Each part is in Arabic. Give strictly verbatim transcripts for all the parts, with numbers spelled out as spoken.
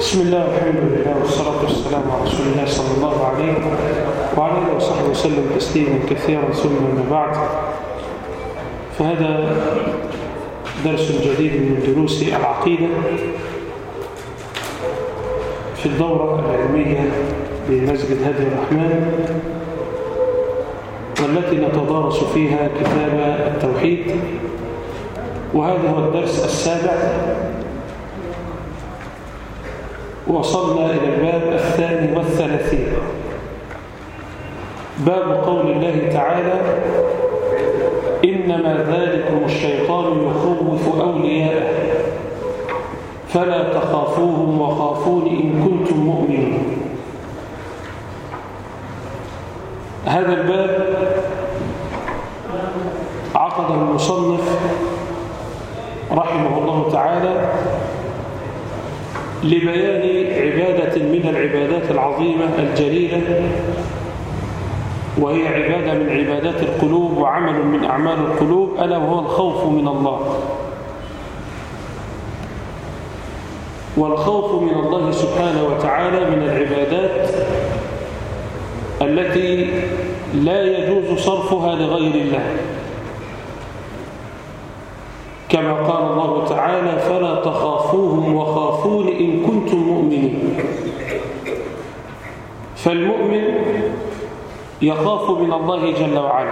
بسم الله والحمد لله والصلاة والسلام على رسول الله صلى الله عليه وعلى آله وصحبه وسلم تسليما كثيرا ثم ما بعد. فهذا درس جديد من دروس العقيدة في الدورة العلمية بمسجد هدي الرحمن، والتي نتدارس فيها كتاب التوحيد، وهذا هو الدرس السابع. وصلنا إلى الباب الثاني والثلاثين، باب قول الله تعالى: إنما ذلكم الشيطان يخوف أولياءه فلا تخافوهم وخافون إن كنتم مؤمنين. هذا الباب عقده المصنف رحمه الله تعالى لبيان عبادة من العبادات العظيمة الجليلة، وهي عبادة من عبادات القلوب وعمل من أعمال القلوب، ألا وهو الخوف من الله. والخوف من الله سبحانه وتعالى من العبادات التي لا يجوز صرفها لغير الله، كما قال الله تعالى: فلا تخافوهم وخافون إن كنتم مؤمنين. فالمؤمن يخاف من الله جل وعلا،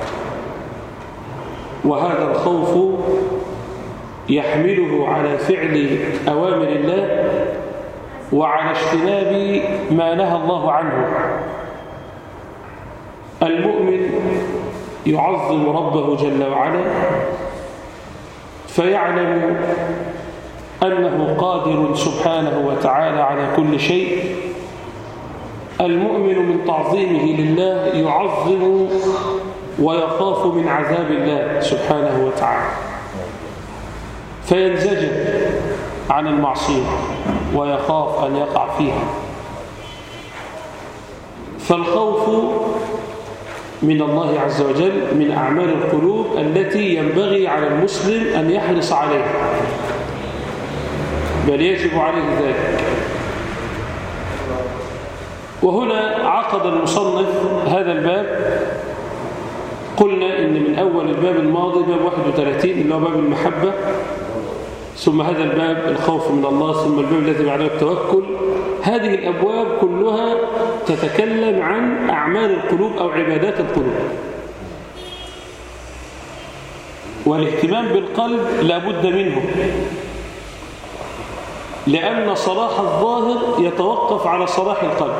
وهذا الخوف يحمله على فعل أوامر الله وعلى اجتناب ما نهى الله عنه. المؤمن يعظم ربه جل وعلا، فيعلم أنه قادر سبحانه وتعالى على كل شيء. المؤمن من تعظيمه لله يعظم ويخاف من عذاب الله سبحانه وتعالى، فينزجر عن المعصية ويخاف أن يقع فيها. فالخوف من الله عز وجل من أعمال القلوب التي ينبغي على المسلم أن يحرص عليها، بل يجب عليه ذلك. وهنا عقد المصنف هذا الباب. قلنا إن من أول الباب الماضي باب واحد وثلاثين اللي هو باب المحبة، ثم هذا الباب الخوف من الله، ثم الباب الذي بعده التوكل. هذه الأبواب كلها تتكلم عن أعمال القلوب أو عبادات القلوب، والاهتمام بالقلب لابد منه، لأن صلاح الظاهر يتوقف على صلاح القلب،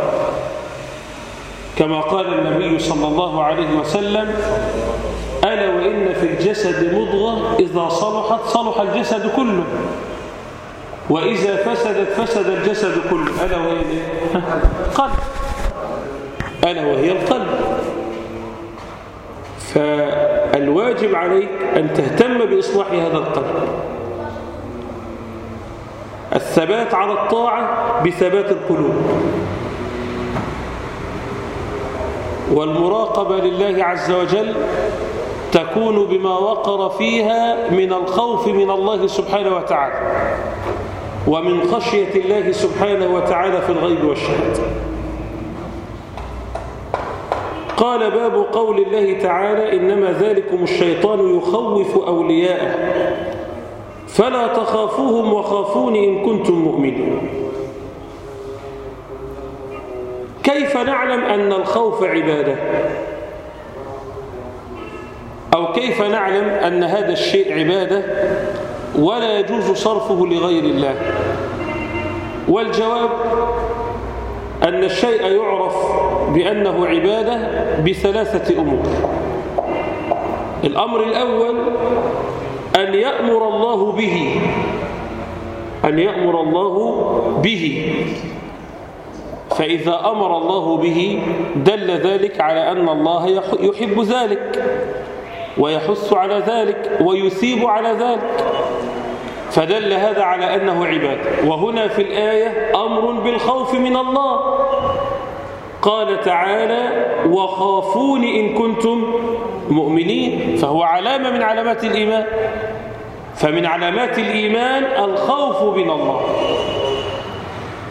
كما قال النبي صلى الله عليه وسلم: ألا وإن في الجسد مضغة إذا صلحت صلح الجسد كله، وإذا فسدت فسد الجسد كله، ألا وهي القلب، ألا وهي القلب. فالواجب عليك أن تهتم بإصلاح هذا القلب. الثبات على الطاعة بثبات القلوب، والمراقبة لله عز وجل تكون بما وقر فيها من الخوف من الله سبحانه وتعالى ومن خشية الله سبحانه وتعالى في الغيب والشهادة. قال: باب قول الله تعالى: إنما ذلكم الشيطان يخوف أولياءه فلا تخافوهم وخافون إن كنتم مؤمنين. كيف نعلم أن الخوف عبادة؟ أو كيف نعلم أن هذا الشيء عبادة ولا يجوز صرفه لغير الله؟ والجواب أن الشيء يعرف بأنه عبادة بثلاثة أمور. الأمر الأول أن يأمر الله به، أن يأمر الله به، فإذا أمر الله به دل ذلك على أن الله يحب ذلك ويحث على ذلك ويثيب على ذلك، فدل هذا على أنه عبادة. وهنا في الآية أمر بالخوف من الله، قال تعالى: وخافون إن كنتم مؤمنين، فهو علامة من علامات الإيمان. فمن علامات الإيمان الخوف من الله.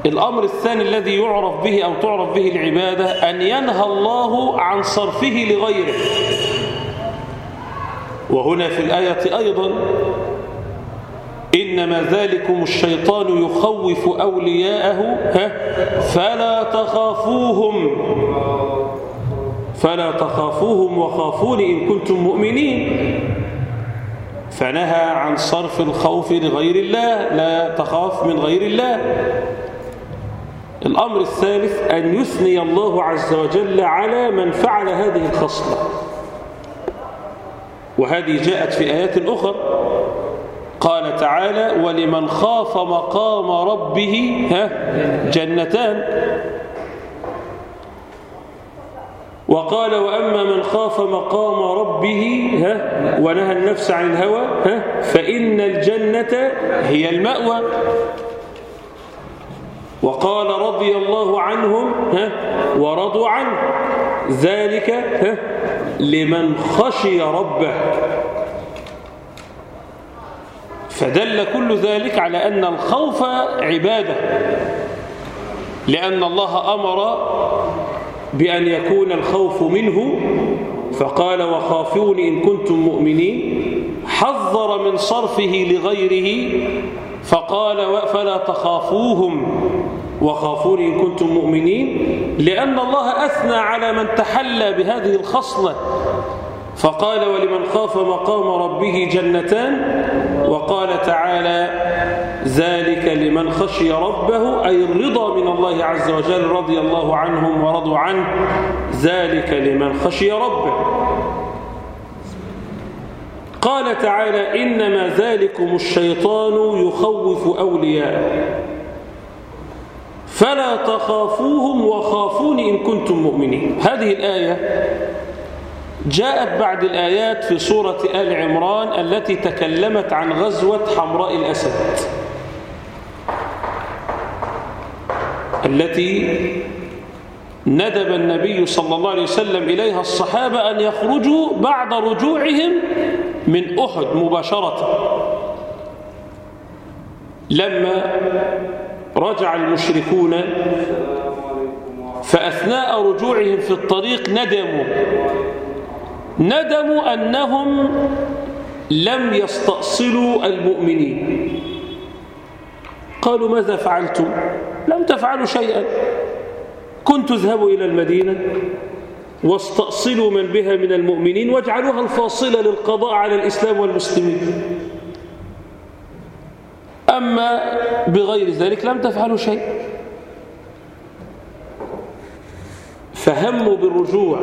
الأمر الثاني الذي يعرف به أو تعرف به العبادة أن ينهى الله عن صرفه لغيره. وهنا في الآية أيضا إنما ذلكم الشيطان يخوف أولياءه فلا تخافوهم فلا تخافوهم وخافون إن كنتم مؤمنين. فنهى عن صرف الخوف لغير الله، لا تخاف من غير الله. الأمر الثالث أن يثني الله عز وجل على من فعل هذه الخصلة، وهذه جاءت في آيات أخرى. قال تعالى ولمن خاف مقام ربه جنتان، وقال وأما من خاف مقام ربه ونهى النفس عن الهوى فإن الجنة هي المأوى. وقال رضي الله عنهم ورضوا عنه ذلك لمن خشي ربه. فدل كل ذلك على أن الخوف عبادة، لأن الله أمر بأن يكون الخوف منه فقال وخافون إن كنتم مؤمنين، حذر من صرفه لغيره فقال فلا تخافوهم وخافون إن كنتم مؤمنين، لأن الله أثنى على من تحلى بهذه الخصلة فقال ولمن خاف مقام ربه جنتان. وقال تعالى ذلك لمن خشي ربه، أي الرضا من الله عز وجل، رضي الله عنهم ورضوا عنه، ذلك لمن خشي ربه. قال تعالى إنما ذلكم الشيطان يخوف أولياءه فلا تخافوهم وخافون إن كنتم مؤمنين. هذه الآية جاءت بعد الآيات في سورة آل عمران التي تكلمت عن غزوة حمراء الأسد، التي ندب النبي صلى الله عليه وسلم إليها الصحابة أن يخرجوا بعد رجوعهم من أحد مباشرة. لما رجع المشركون فأثناء رجوعهم في الطريق ندموا ندموا أنهم لم يستأصلوا المؤمنين. قالوا ماذا فعلتم؟ لم تفعلوا شيئا، كنتوا اذهبوا إلى المدينة واستأصلوا من بها من المؤمنين واجعلوها الفاصلة للقضاء على الإسلام والمسلمين، أما بغير ذلك لم تفعلوا شيء. فهموا بالرجوع،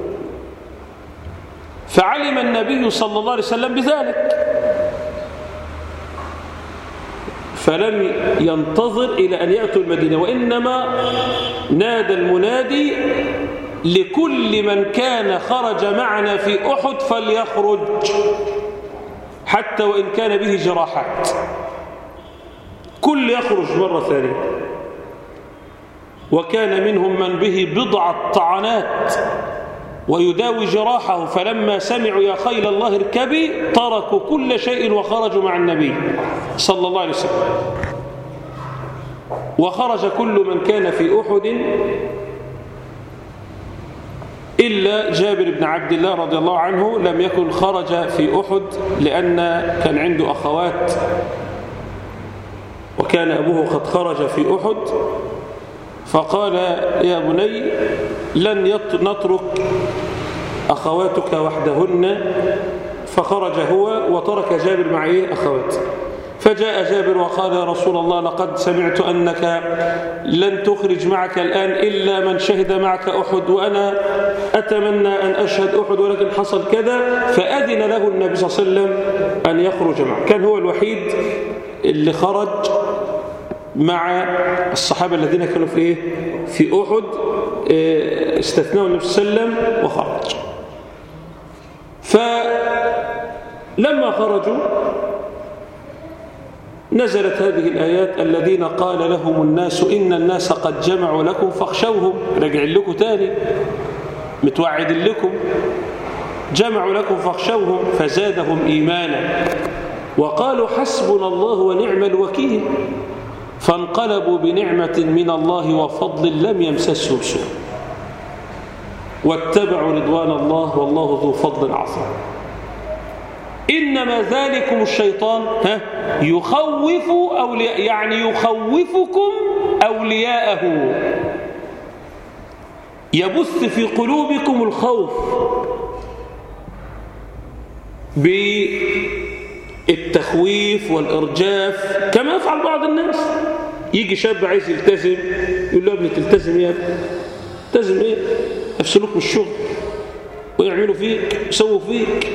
فعلم النبي صلى الله عليه وسلم بذلك فلم ينتظر إلى أن يأتوا المدينة، وإنما نادى المنادي لكل من كان خرج معنا في أحد فليخرج حتى وإن كان به جراحات، كل يخرج مرة ثانية. وكان منهم من به بضعة طعنات ويداوي جراحه، فلما سمعوا يا خيل الله اركبي تركوا كل شيء وخرجوا مع النبي صلى الله عليه وسلم. وخرج كل من كان في أحد إلا جابر بن عبد الله رضي الله عنه، لم يكن خرج في أحد لأن كان عنده أخوات وكان أبوه قد خرج في أحد، فقال يا بني لن نترك أخواتك وحدهن، فخرج هو وترك جابر مع أخواته. فجاء جابر وقال يا رسول الله لقد سمعت أنك لن تخرج معك الآن إلا من شهد معك أحد، وأنا أتمنى أن أشهد أحد ولكن حصل كذا، فأذن له النبي صلى الله عليه وسلم أن يخرج معه. كان هو الوحيد اللي خرج مع الصحابة الذين كانوا في إيه؟ في أحد، استثناه النبي صلى الله عليه وسلم وخرج. فلما خرجوا نزلت هذه الآيات الذين قال لهم الناس إن الناس قد جمعوا لكم فاخشوهم، رجع لكم تاني متوعد لكم، جمعوا لكم فاخشوهم فزادهم إيمانا وقالوا حسبنا الله ونعم الوكيل. فانقلبوا بنعمة من الله وفضل لم يمسسهم سوء واتبعوا رضوان الله والله ذو فضل عظيم. إنما ذلكم الشيطان ها يخوف أولياء، يعني يخوفكم أولياءه، يبث في قلوبكم الخوف بالتخويف والإرجاف كما يفعل بعض الناس. يجي شاب عايز يلتزم يقول له ابني تلتزم يا ابني، تلتزم ايه؟ يفصلوك من الشغل ويعملوا فيك يسووا فيك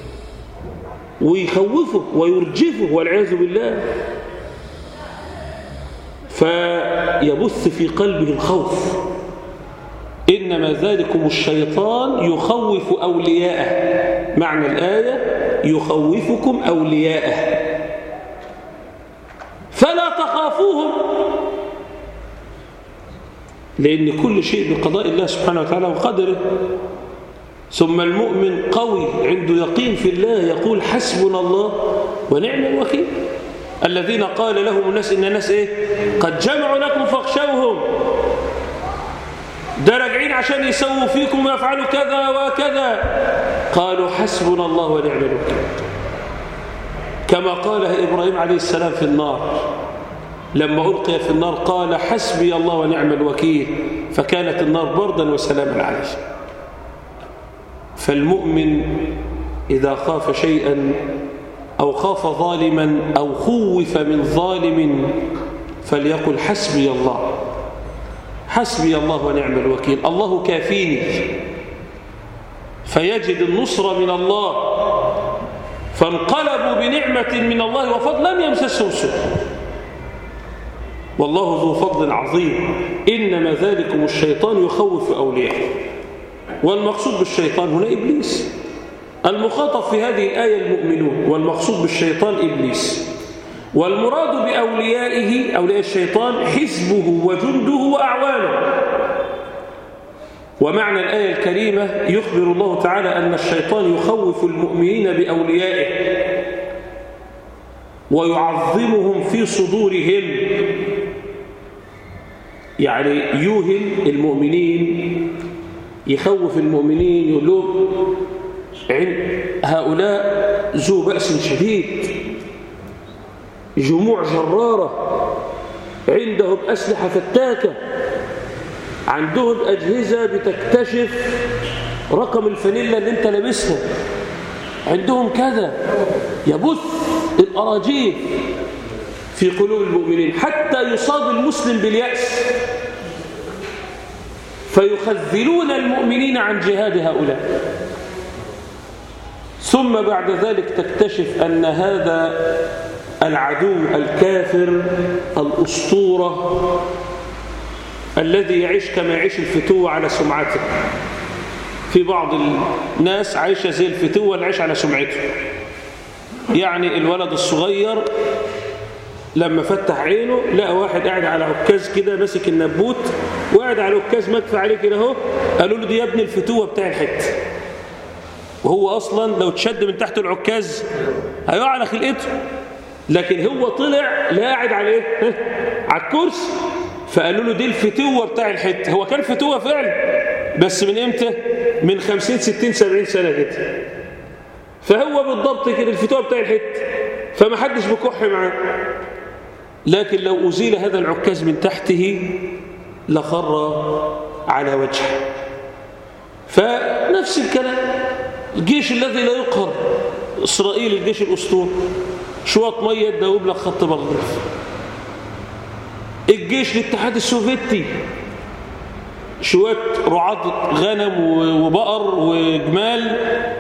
ويخوفه ويرجفه والعياذ بالله، فيبث في قلبه الخوف. إنما ذلكم الشيطان يخوف أولياءه، معنى الآية يخوفكم أولياءه فلا تخافوهم، لأن كل شيء بقضاء الله سبحانه وتعالى وقدره. ثم المؤمن قوي عنده يقين في الله يقول حسبنا الله ونعم الوكيل. الذين قال لهم الناس إن الناس إيه؟ قد جمعوا لكم فاخشوهم، ده راجعين عشان يسووا فيكم ويفعلوا كذا وكذا، قالوا حسبنا الله ونعم الوكيل. كما قالها إبراهيم عليه السلام في النار لما ألقي في النار قال حسبي الله ونعم الوكيل، فكانت النار بردا وسلاما عليه. فالمؤمن إذا خاف شيئا أو خاف ظالما أو خوف من ظالم فليقل حسبي الله، حسبي الله ونعم الوكيل، الله كافيني، فيجد النصر من الله. فانقلبوا بنعمة من الله وفضل لم يمسسهم سوء والله ذو فضل عظيم. إنما ذلكم الشيطان يخوف أولياءه، والمقصود بالشيطان هنا إبليس. المخاطب في هذه الآية المؤمنون، والمقصود بالشيطان إبليس. والمراد بأوليائه أولياء الشيطان حزبه وجنده وأعوانه. ومعنى الآية الكريمة يخبر الله تعالى أن الشيطان يخوف المؤمنين بأوليائه ويعظمهم في صدورهم، يعني يوهم المؤمنين، يخوف المؤمنين، يقول لهم هؤلاء ذو بأس شديد، جموع جرارة، عندهم أسلحة فتاكة، عندهم أجهزة بتكتشف رقم الفانيلا اللي انت لابسها، عندهم كذا، يبث الأراجيف في قلوب المؤمنين حتى يصاب المسلم باليأس، فيخذلون المؤمنين عن جهاد هؤلاء. ثم بعد ذلك تكتشف أن هذا العدو الكافر الأسطورة الذي يعيش كما يعيش الفتوة على سمعته. في بعض الناس عايشة زي الفتوة اللي عايش على سمعته، يعني الولد الصغير لما فتح عينه لقى واحد قاعد على عكاز كده ماسك النبوت وقاعد على عكاز مكفى عليه كده اهو، قالوا له دي يا ابني الفتوة بتاع الحته، وهو أصلا لو تشد من تحت العكاز هيقع على خلقته، لكن هو طلع لا قاعد على ايه؟ على الكرسي، فقالوا له دي الفتوة بتاع الحته. هو كان فتوة فعلا، بس من امتى؟ من خمسين ستين سبعين سنة كده. فهو بالضبط كده الفتوة بتاع الحته، فما حدش بكح معاه. لكن لو أزيل هذا العكاز من تحته لخر على وجهه. فنفس الكلام، الجيش الذي لا يقهر، إسرائيل الجيش الأسطوري، شوية مية تدوب لك خط بغداد. الجيش الاتحاد السوفيتي، شوية رعاة غنم وبقر وجمال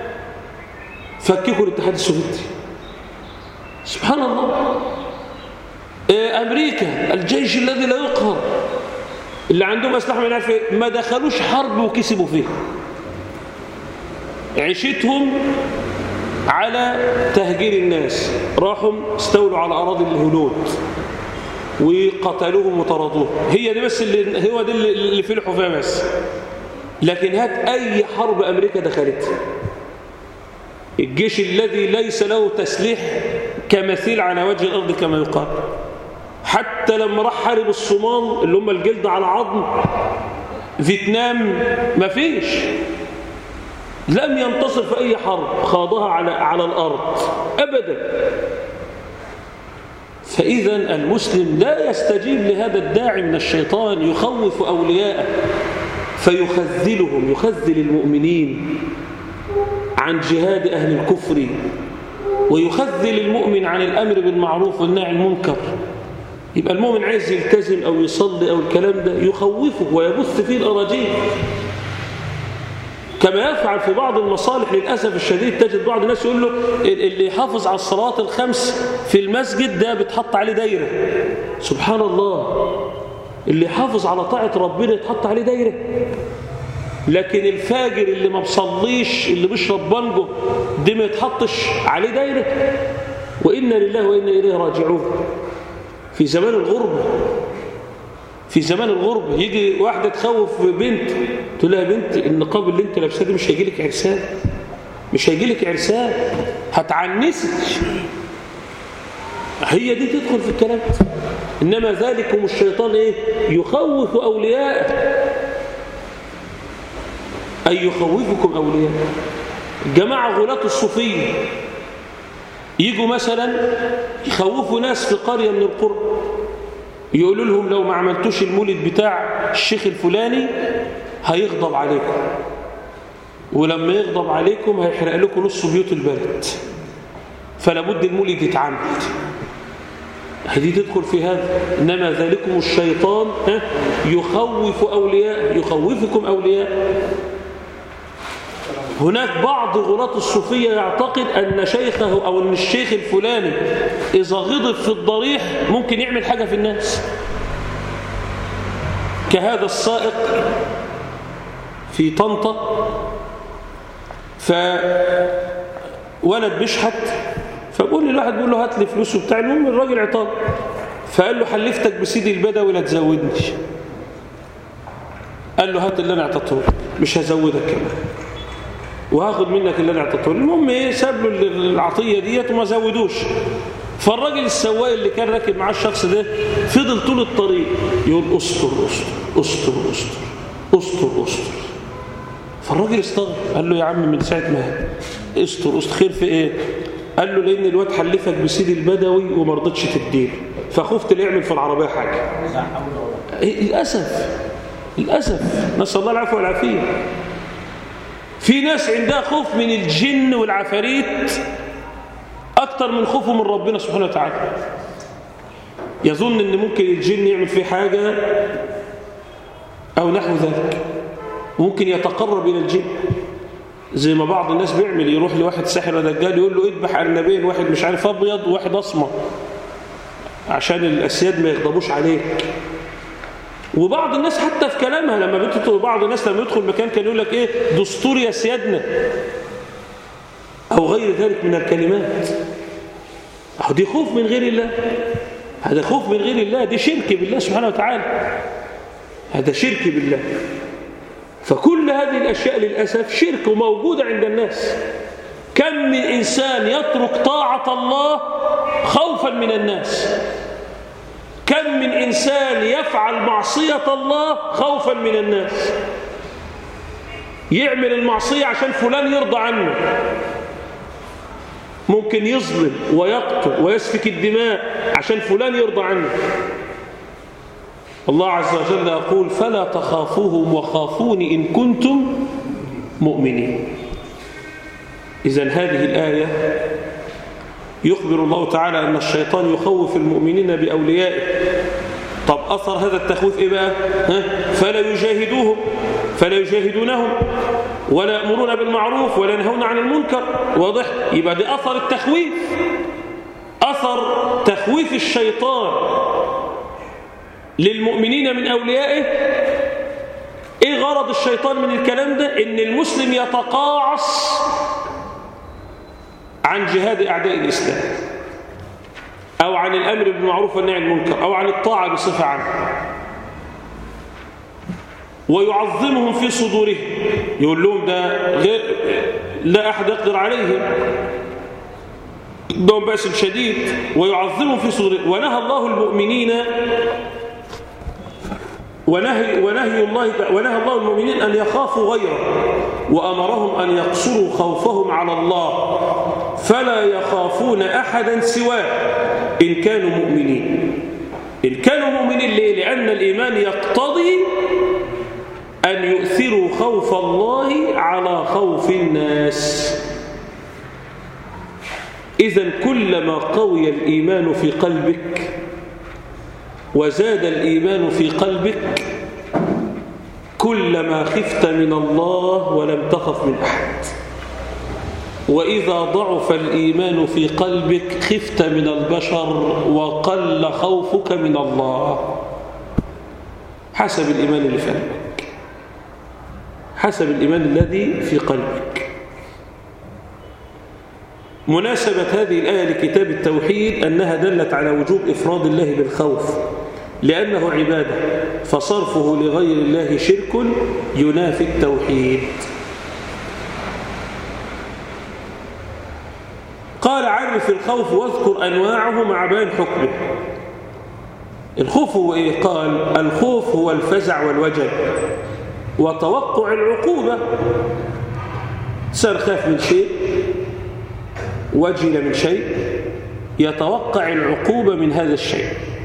فككوا الاتحاد السوفيتي. سبحان الله. أمريكا الجيش الذي لا يقهر، اللي عندهم أسلحة من عارف ما دخلوش حرب وكسبوا فيها، عيشتهم على تهجير الناس، راحوا استولوا على أراضي الهنود وقتلوهم وطردوهم. هي دي بس اللي هو دي اللي فلحوا فيها بس. لكن هات أي حرب أمريكا دخلتها، الجيش الذي ليس له تسليح كمثيل على وجه الأرض كما يقال، حتى لما راح حارب الصومال اللي هم الجلد على عظم فيتنام، ما فيش، لم ينتصر في أي حرب خاضها على على الأرض أبدا. فإذا المسلم لا يستجيب لهذا الداعي من الشيطان يخوف أولياءه فيخذلهم، يخذل المؤمنين عن جهاد أهل الكفر، ويخذل المؤمن عن الأمر بالمعروف والنهي عن المنكر. يبقى المؤمن عايز يلتزم أو يصلي أو الكلام ده يخوفه ويبث فيه الأراجيل، كما يفعل في بعض المصالح. للأسف الشديد تجد بعض الناس يقول له اللي يحافظ على الصلوات الخمس في المسجد ده بتحط عليه دايرة. سبحان الله، اللي يحافظ على طاعة ربنا يتحط عليه دايرة، لكن الفاجر اللي ما بصليش اللي بيشرب بانجو دي ما يتحطش عليه دايرة. وإنا لله وإنا إليه راجعون. في زمان الغربة، في زمان الغربة يجي واحدة تخوف بنت، تقول لها بنت النقاب اللي انت لابساه ده مش هيجي لك عرسان، مش هيجي لك عرسان، هتعنسك. هي دي تدخل في الكلام. إنما ذلكم الشيطان إيه؟ يخوف أولياءه، أي يخوفكم أولياء. جماعة غلاة الصوفية يجوا مثلا يخوفوا ناس في قرية من القرى، يقولوا لهم لو ما عملتوش المولد بتاع الشيخ الفلاني هيغضب عليكم، ولما يغضب عليكم هيحرق لكم نص بيوت البلد، فلا بد المولد يتعمل. هذه تدخل في هذا. إنما ذلكم الشيطان يخوف أولياء، يخوفكم أولياء. هناك بعض غلاة الصوفية يعتقد أن شيخه أو أن الشيخ الفلاني إذا غضب في الضريح ممكن يعمل حاجة في الناس، كهذا السائق في طنطا، فولد بيشحت، فبقول لي الواحد بيقول له هات لي فلوسه بتاع، المهم الراجل عطال، فقال له حلفتك بسيدي البدوي لا تزودني. قال له هات اللي انا اعطيته لك مش هزودك كمان، وهاخد منك اللي انا اعطيته. المهم ايه، ساب له العطيه ديت وما زودوش. فالراجل السواق اللي كان راكب معاه الشخص ده فضل طول الطريق يقول استر استر استر استر استر استر. فالراجل استغرب، قال له يا عم من ساعه ما استر استر خير في ايه؟ قال له لان الواد حلفك بسيدي البدوي وما رضتش تديله، فخفت لا يعمل في العربيه حاجه. للاسف للاسف نسال الله العفو والعافيه. في ناس عندها خوف من الجن والعفاريت أكتر من خوفه من ربنا سبحانه وتعالى. يظن أن ممكن الجن يعمل فيه حاجة أو نحو ذلك، وممكن يتقرب إلى الجن زي ما بعض الناس بيعمل، يروح لواحد ساحر دجال يقول له اذبح أرنبين، واحد مش عارف أبيض وواحد أسمر، عشان الأسياد ما يغضبوش عليك. وبعض الناس حتى في كلامها لما بتدخل، بعض الناس لما يدخل مكان كان يقول لك ايه دستور يا سيادنا او غير ذلك من الكلمات. اهو دي خوف من غير الله، هذا خوف من غير الله، دي شرك بالله سبحانه وتعالى، هذا شرك بالله. فكل هذه الاشياء للاسف شرك وموجوده عند الناس. كم من انسان يترك طاعه الله خوفا من الناس، كم من إنسان يفعل معصية الله خوفا من الناس، يعمل المعصية عشان فلان يرضى عنه، ممكن يظلم ويقتل ويسفك الدماء عشان فلان يرضى عنه. الله عز وجل يقول فلا تخافوهم وخافوني إن كنتم مؤمنين. إذن هذه الآية يخبر الله تعالى أن الشيطان يخوف المؤمنين بأوليائه. طب أثر هذا التخويف إيه بقى؟ ها؟ فلا يجاهدوهم، فلا يجاهدونهم ولا يأمرون بالمعروف ولا ينهون عن المنكر. واضح؟ يبقى ده أثر التخويف، أثر تخويف الشيطان للمؤمنين من أوليائه. إيه غرض الشيطان من الكلام ده؟ إن المسلم يتقاعس عن جهاد أعداء الإسلام، أو عن الأمر بالمعروف والنهي عن المنكر، أو عن الطاعة بصفة عامة، ويعظمهم في صدورهم، يقول لهم ده غير لا أحد يقدر عليهم، عندهم بأس شديد ويعظمهم في صدورهم. ونهى الله المؤمنين ونهي, ونهي الله ونهى الله المؤمنين أن يخافوا غيره، وأمرهم أن يقصروا خوفهم على الله فلا يخافون أحدا سواه إن كانوا مؤمنين. إن كانوا مؤمنين ليه؟ لأن الإيمان يقتضي أن يؤثروا خوف الله على خوف الناس. إذن كلما قوي الإيمان في قلبك وزاد الإيمان في قلبك كلما خفت من الله ولم تخف من أحد. وإذا ضعف الإيمان في قلبك خفت من البشر وقل خوفك من الله، حسب الإيمان اللي في قلبك، حسب الإيمان الذي في قلبك. مناسبة هذه الآية لكتاب التوحيد أنها دلت على وجوب إفراد الله بالخوف لأنه عبادة، فصرفه لغير الله شرك ينافي التوحيد. قال عرف الخوف واذكر أنواعه مع بيان حكمه. الخوف هو إيه؟ قال الخوف هو الفزع والوجل وتوقع العقوبة. إنسان خاف من شيء، وجل من شيء، يتوقع العقوبة من هذا الشيء.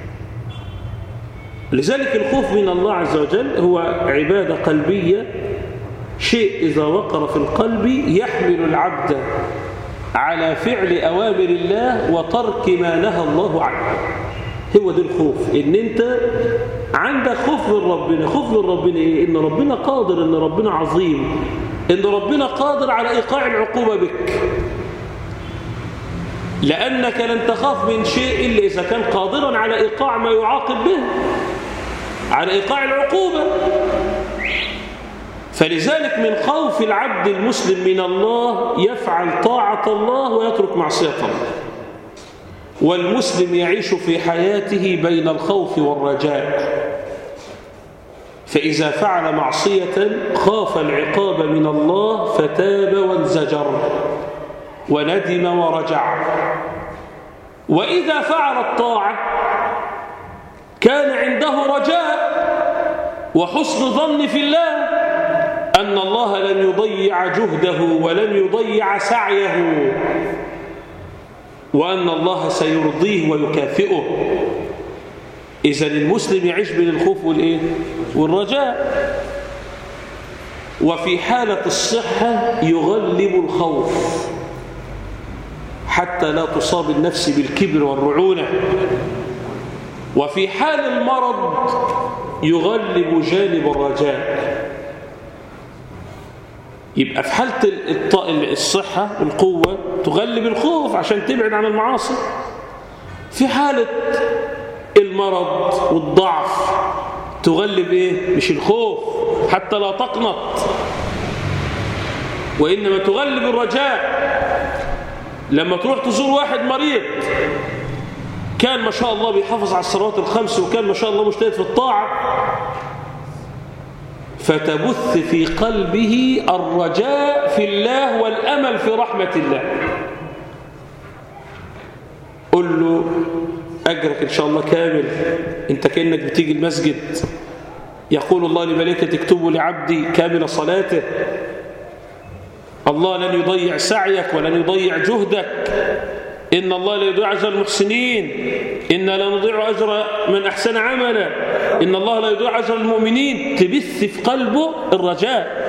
لذلك الخوف من الله عز وجل هو عبادة قلبية، شيء إذا وقر في القلب يحمل العبد على فعل أوامر الله وترك ما نهى الله عنه. هو ده الخوف، إن أنت عندك خوف من ربنا. خوف من ربنا إيه؟ إن ربنا قادر، إن ربنا عظيم، إن ربنا قادر على إيقاع العقوبة بك، لأنك لن تخاف من شيء إلا إذا كان قادرا على إيقاع ما يعاقب به، على إيقاع العقوبة. فلذلك من خوف العبد المسلم من الله يفعل طاعة الله ويترك معصية الله. والمسلم يعيش في حياته بين الخوف والرجاء، فإذا فعل معصية خاف العقاب من الله فتاب وانزجر وندم ورجع. وإذا فعل الطاعة كان عنده رجاء وحسن ظن في الله أن الله لن يضيع جهده ولن يضيع سعيه، وأن الله سيرضيه ويكافئه. إذن المسلم يعيش بين الخوف والإيه؟ والرجاء. وفي حالة الصحة يغلب الخوف حتى لا تصاب النفس بالكبر والرعونة. وفي حال المرض يغلب جانب الرجاء. يبقى في حالة الصحة والقوة تغلب الخوف عشان تبعد عن المعاصي. في حالة المرض والضعف تغلب إيه؟ مش الخوف حتى لا تقنط، وإنما تغلب الرجاء. لما تروح تزور واحد مريض كان ما شاء الله بيحافظ على الصلوات الخمس وكان ما شاء الله مجتهد في الطاعة، فتبث في قلبه الرجاء في الله والأمل في رحمة الله. قل له أجرك إن شاء الله كامل، أنت كأنك بتيجي المسجد. يقول الله لملائكته اكتبوا لعبدي كامل صلاته. الله لن يضيع سعيك ولن يضيع جهدك. إن الله لا يضيع أجر المحسنين، إن لا نضيع أجر من أحسن عملا، إن الله لا يضيع أجر المؤمنين. تبث في قلبه الرجاء.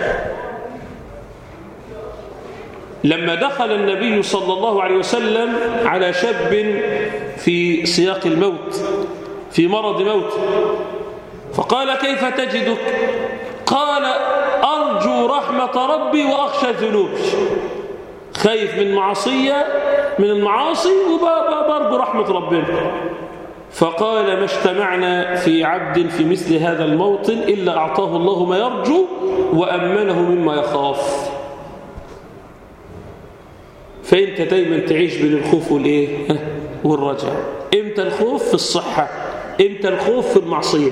لما دخل النبي صلى الله عليه وسلم على شاب في سياق الموت، في مرض موت، فقال كيف تجدك؟ قال أرجو رحمة ربي وأخشى ذنوبي. خايف من معصية من المعاصي وبرجو رحمة ربنا. فقال ما اجتمعنا في عبد في مثل هذا الموطن إلا أعطاه الله ما يرجو وأمنه مما يخاف. فأنت دايما تعيش بين الخوف والإيه؟ والرجاء. إمتى الخوف؟ في الصحة. إمتى الخوف؟ في المعصية.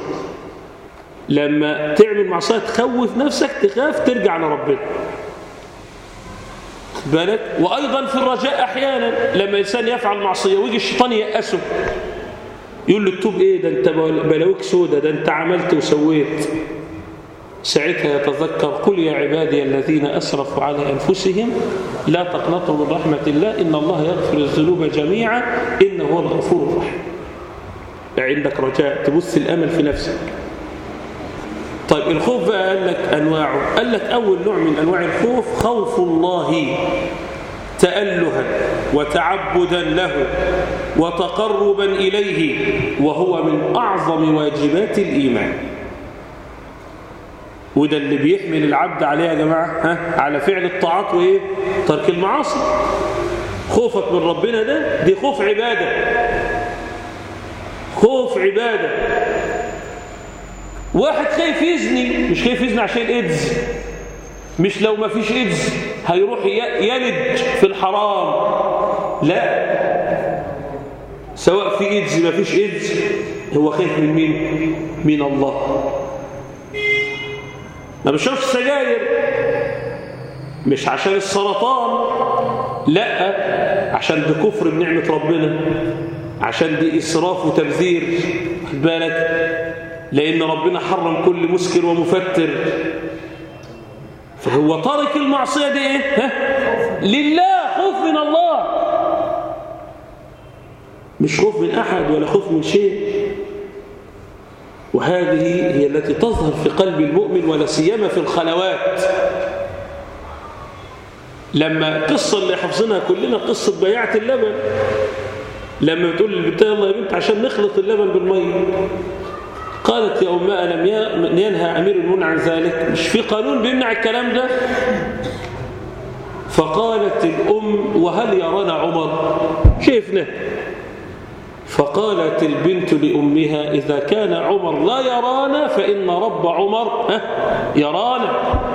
لما تعمل معصية تخوف نفسك، تخاف، ترجع لربنا. بالك. وأيضا في الرجاء أحيانا لما إنسان يفعل معصية ويجي الشيطان يأسه يقول له تتوب إيه ده أنت بلاويك سودة، ده أنت عملت وسويت، ساعتها يتذكر قل يا عبادي الذين أسرفوا على أنفسهم لا تقنطوا من رحمة الله إن الله يغفر الذنوب جميعا إنه هو الغفور الرحيم. عندك رجاء، تبث الأمل في نفسك. طيب الخوف بقى قال لك أنواعه، قال لك أول نوع من أنواع الخوف خوف الله تألها وتعبدا له وتقربا إليه، وهو من أعظم واجبات الإيمان. وده اللي بيحمل العبد عليه يا جماعة، ها؟ على فعل الطاعات وإيه؟ ترك المعاصي. خوفك من ربنا ده دي خوف عبادة، خوف عبادة. واحد خايف يزني، مش خايف يزني عشان إيدز، مش لو ما فيش إيدز هيروح يلج في الحرام، لا، سواء في إيدز ما فيش إيدز هو خايف من مين؟ من الله. ما بشربش سجاير مش عشان السرطان، لا، عشان ده كفر بنعمة ربنا، عشان دي إسراف وتبذير، خد بالك، لأن ربنا حرم كل مسكر ومفتر. فهو ترك المعصية دي إيه؟ ها؟ لله، خوف من الله، مش خوف من أحد ولا خوف من شيء. وهذه هي التي تظهر في قلب المؤمن ولا سيما في الخلوات. لما قصة اللي حفظناها كلنا قصة بياعة اللبن، لما بتقول للبنت يلا يا بنت عشان نخلط اللبن بالمية، قالت يا أماء لم ينهى أمير المؤمنين عن ذلك، مش في قانون بيمنع الكلام ده؟ فقالت الأم وهل يرانا عمر؟ شايفنا. فقالت البنت لأمها إذا كان عمر لا يرانا فإن رب عمر يرانا.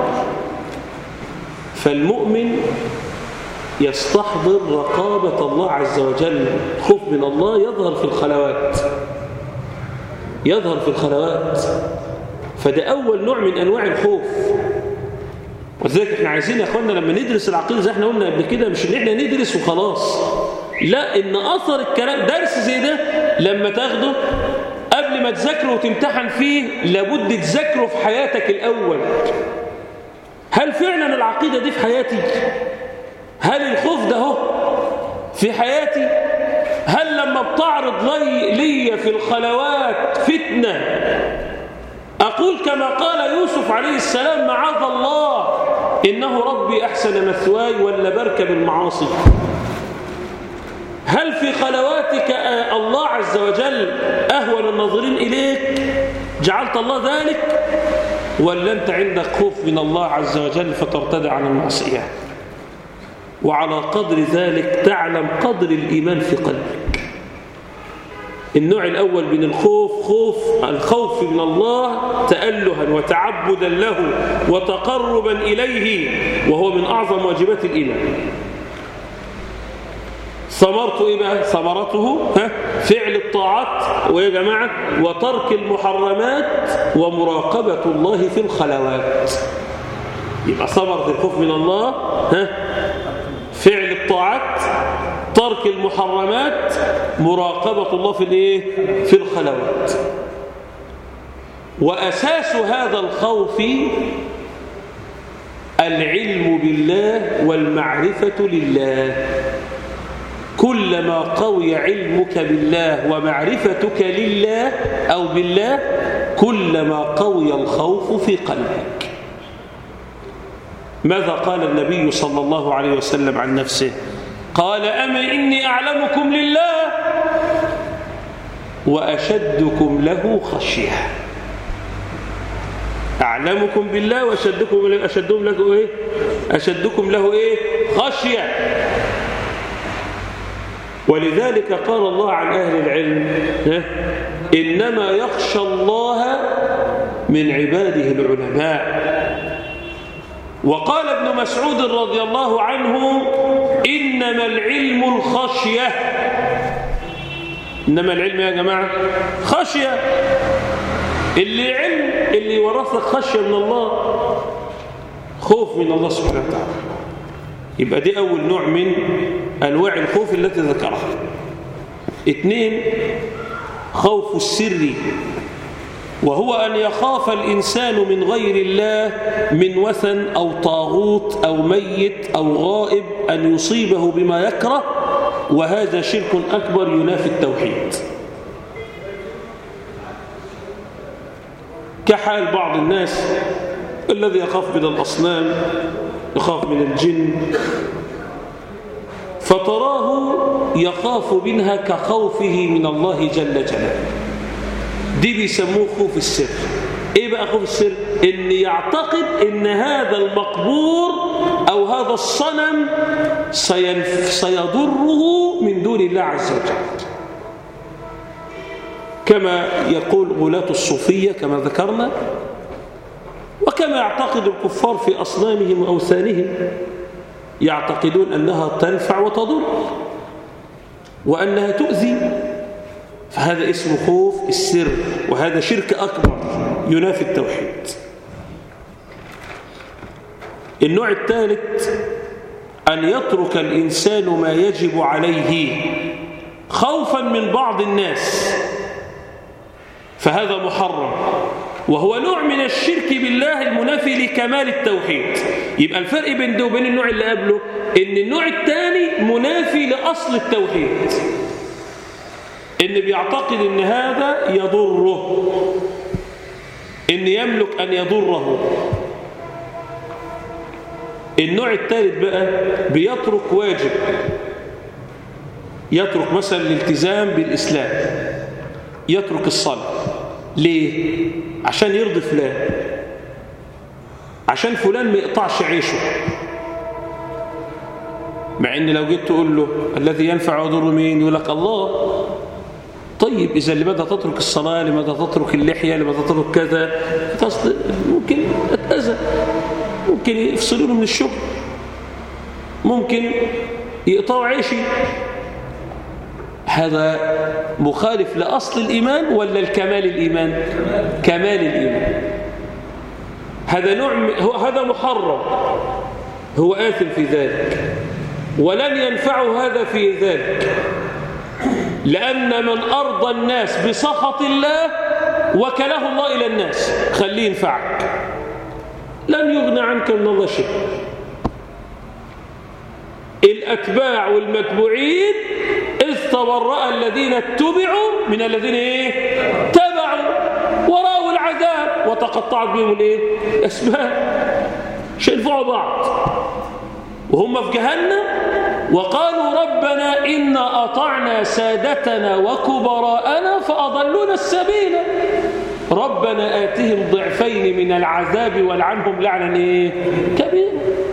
فالمؤمن يستحضر رقابة الله عز وجل، خوف من الله يظهر في الخلوات، يظهر في الخلوات. فده أول نوع من أنواع الخوف. وذلك احنا عايزين يا أخوانا لما ندرس العقيدة زي احنا قلنا قبل كده، مش ان احنا ندرس وخلاص، لا، ان اثر الكلام. درس زي ده لما تاخده قبل ما تذاكره وتمتحن فيه لابد تذاكره في حياتك الاول. هل فعلا العقيدة دي في حياتي؟ هل الخوف ده هو في حياتي؟ هل لما بتعرض لي, لي في الخلوات فتنة أقول كما قال يوسف عليه السلام معاذ الله إنه ربي أحسن مثواي، ولا بركب المعاصي؟ هل في خلواتك الله عز وجل أهون الناظرين إليك جعلت الله ذلك، ولا أنت عندك خوف من الله عز وجل فترتدع عن المعصية؟ وعلى قدر ذلك تعلم قدر الإيمان في قلبك. النوع الأول من الخوف خوف الخوف من الله تألها وتعبدا له وتقربا إليه، وهو من أعظم واجبات الإيمان. ثمرته إيه بقى؟ ثمرته ها؟ فعل الطاعات ويا جماعة وترك المحرمات ومراقبة الله في الخلوات. يبقى ثمرة الخوف من الله ها؟ فعل الطاعات، ترك المحرمات، مراقبة الله في الايه؟ في الخلوات. وأساس هذا الخوف العلم بالله والمعرفة لله. كلما قوي علمك بالله ومعرفتك لله أو بالله كلما قوي الخوف في قلبك. ماذا قال النبي صلى الله عليه وسلم عن نفسه؟ قال أما إني أعلمكم لله وأشدكم له خشية. أعلمكم بالله وأشدكم أشدكم له إيه؟ أشدكم له إيه؟ خشية. ولذلك قال الله عن أهل العلم إنما يخشى الله من عباده العلماء. وقال ابن مسعود رضي الله عنه إنما العلم الخشية. إنما العلم يا جماعة خشية. اللي علم اللي يورثك خشية من الله، خوف من الله سبحانه وتعالى. يبقى دي أول نوع من أنواع الخوف التي ذكرها. اثنين، خوف السر، وهو أن يخاف الإنسان من غير الله من وثن أو طاغوت أو ميت أو غائب أن يصيبه بما يكره، وهذا شرك أكبر ينافي التوحيد، كحال بعض الناس الذي يخاف من الأصنام، يخاف من الجن، فتراه يخاف منها كخوفه من الله جل جلاله. دي بيسموه خوف السر. ايه بقى خوف السر؟ ان يعتقد ان هذا المقبور او هذا الصنم سيضره من دون الله عز وجل، كما يقول غلاة الصوفية كما ذكرنا، وكما يعتقد الكفار في أصنامهم وأوثانهم، يعتقدون أنها تنفع وتضر وأنها تؤذي، فهذا اسمه خوف السر، وهذا شرك أكبر ينافي التوحيد. النوع الثالث أن يترك الإنسان ما يجب عليه خوفا من بعض الناس، فهذا محرم، وهو نوع من الشرك بالله المنافي لكمال التوحيد. يبقى الفرق بين ده وبين النوع اللي قبله ان النوع الثاني منافي لأصل التوحيد، ان بيعتقد ان هذا يضره، ان يملك ان يضره. النوع الثالث بقى بيترك واجب، يترك مثلا الالتزام بالإسلام، يترك الصلاة. ليه؟ عشان يرضي فلان، عشان فلان ما يقطعش عيشه، مع ان لو جيت تقول له الذي ينفع ويضر مين؟ يقول لك الله. طيب إذا لماذا تترك الصلاة؟ لماذا تترك اللحية؟ لماذا تترك كذا؟ ممكن أتأذى، ممكن يفصلونه من الشغل، ممكن يقطعوا عيشي. هذا مخالف لأصل الإيمان ولا الكمال الإيمان؟ كمال الإيمان. هذا نوع، هذا محرم، هو آثم في ذلك، ولن ينفعه هذا في ذلك، لأن من أرضى الناس بسخط الله وكله الله إلى الناس، خليه ينفعك، لن يغنى عنك من الله شيء. الأتباع والمتبوعين إذ تبرأ الذين اتبعوا من الذين إيه؟ تبعوا ورأوا العذاب وتقطعت بهم الإيه؟ الأسباب، شايفوا بعض وهم في جهنم، وقالوا ربنا إنا أطعنا سادتنا وكبراءنا فأضلونا السبيل ربنا آتهم ضعفين من العذاب والعنهم لعنا إيه؟ كبير.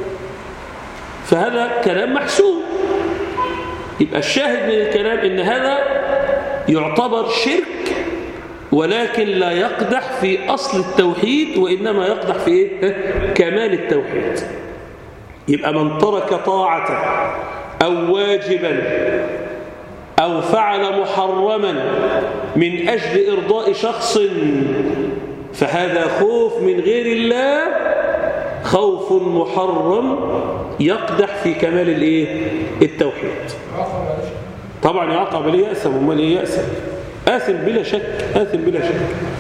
فهذا كلام محسوب. يبقى الشاهد من الكلام إن هذا يعتبر شرك، ولكن لا يقدح في أصل التوحيد، وإنما يقدح في إيه؟ كمال التوحيد. يبقى من ترك طاعة أو واجبا أو فعل محرما من أجل إرضاء شخص، فهذا خوف من غير الله، خوف محرم يقدح في كمال الإيه؟ التوحيد. طبعا يعاقب عليه يأثم، ومن إيه يأثم؟ آثم بلا شك، آثم بلا شك.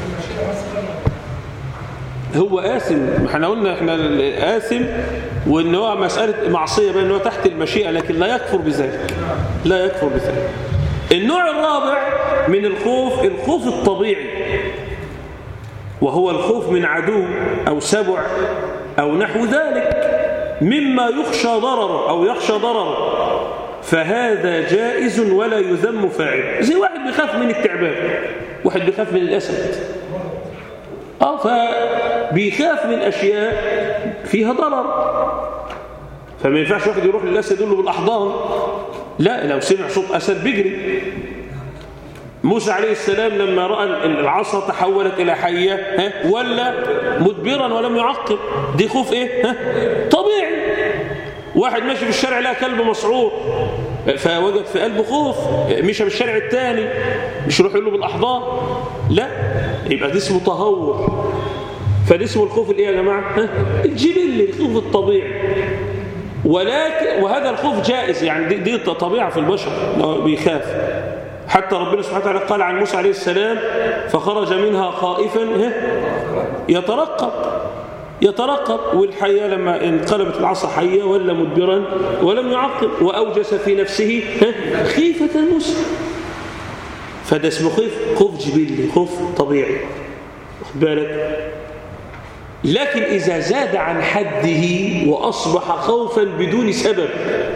هو آثم، احنا قلنا احنا آثم، وإن هو مسألة معصية بأنه هو تحت المشيئة، لكن لا يكفر بذلك، لا يكفر بذلك. النوع الرابع من الخوف الخوف الطبيعي، وهو الخوف من عدو أو سبع أو نحو ذلك مما يخشى ضرره أو يخشى ضرره، فهذا جائز ولا يذم فاعله. زي واحد بيخاف من التعبان، واحد بيخاف من الأسد، اه فبيخاف من أشياء فيها ضرر، فما ينفعش واحد يروح للأسد يقول له بالأحضان، لا، لو سمع صوت أسد بيجري. موسى عليه السلام لما رأى العصا تحولت إلى حية ها ولا مدبرا ولم يعقب، دي خوف إيه؟ ها طبيعي. واحد ماشي في الشارع لقى كلب مسعور فوجد في قلبه خوف، مشى بالشارع الثاني مش يروح يقول له بالأحضان، لا، يبقى ده اسمه تهور. فده اسمه الخوف الايه يا جماعه؟ ها الجبلي، الخوف الطبيعي. ولكن وهذا الخوف جائز، يعني دي, دي طبيعة في البشر بيخاف. حتى ربنا سبحانه وتعالى قال عن موسى عليه السلام فخرج منها خائفا يترقب يترقب والحية لما انقلبت العصا حية ولا مدبرا ولم يعقب وأوجس في نفسه خيفة موسى. فده اسمه خوف خوف جبلي، خوف طبيعي، واخد بالك. لكن إذا زاد عن حده وأصبح خوفا بدون سبب،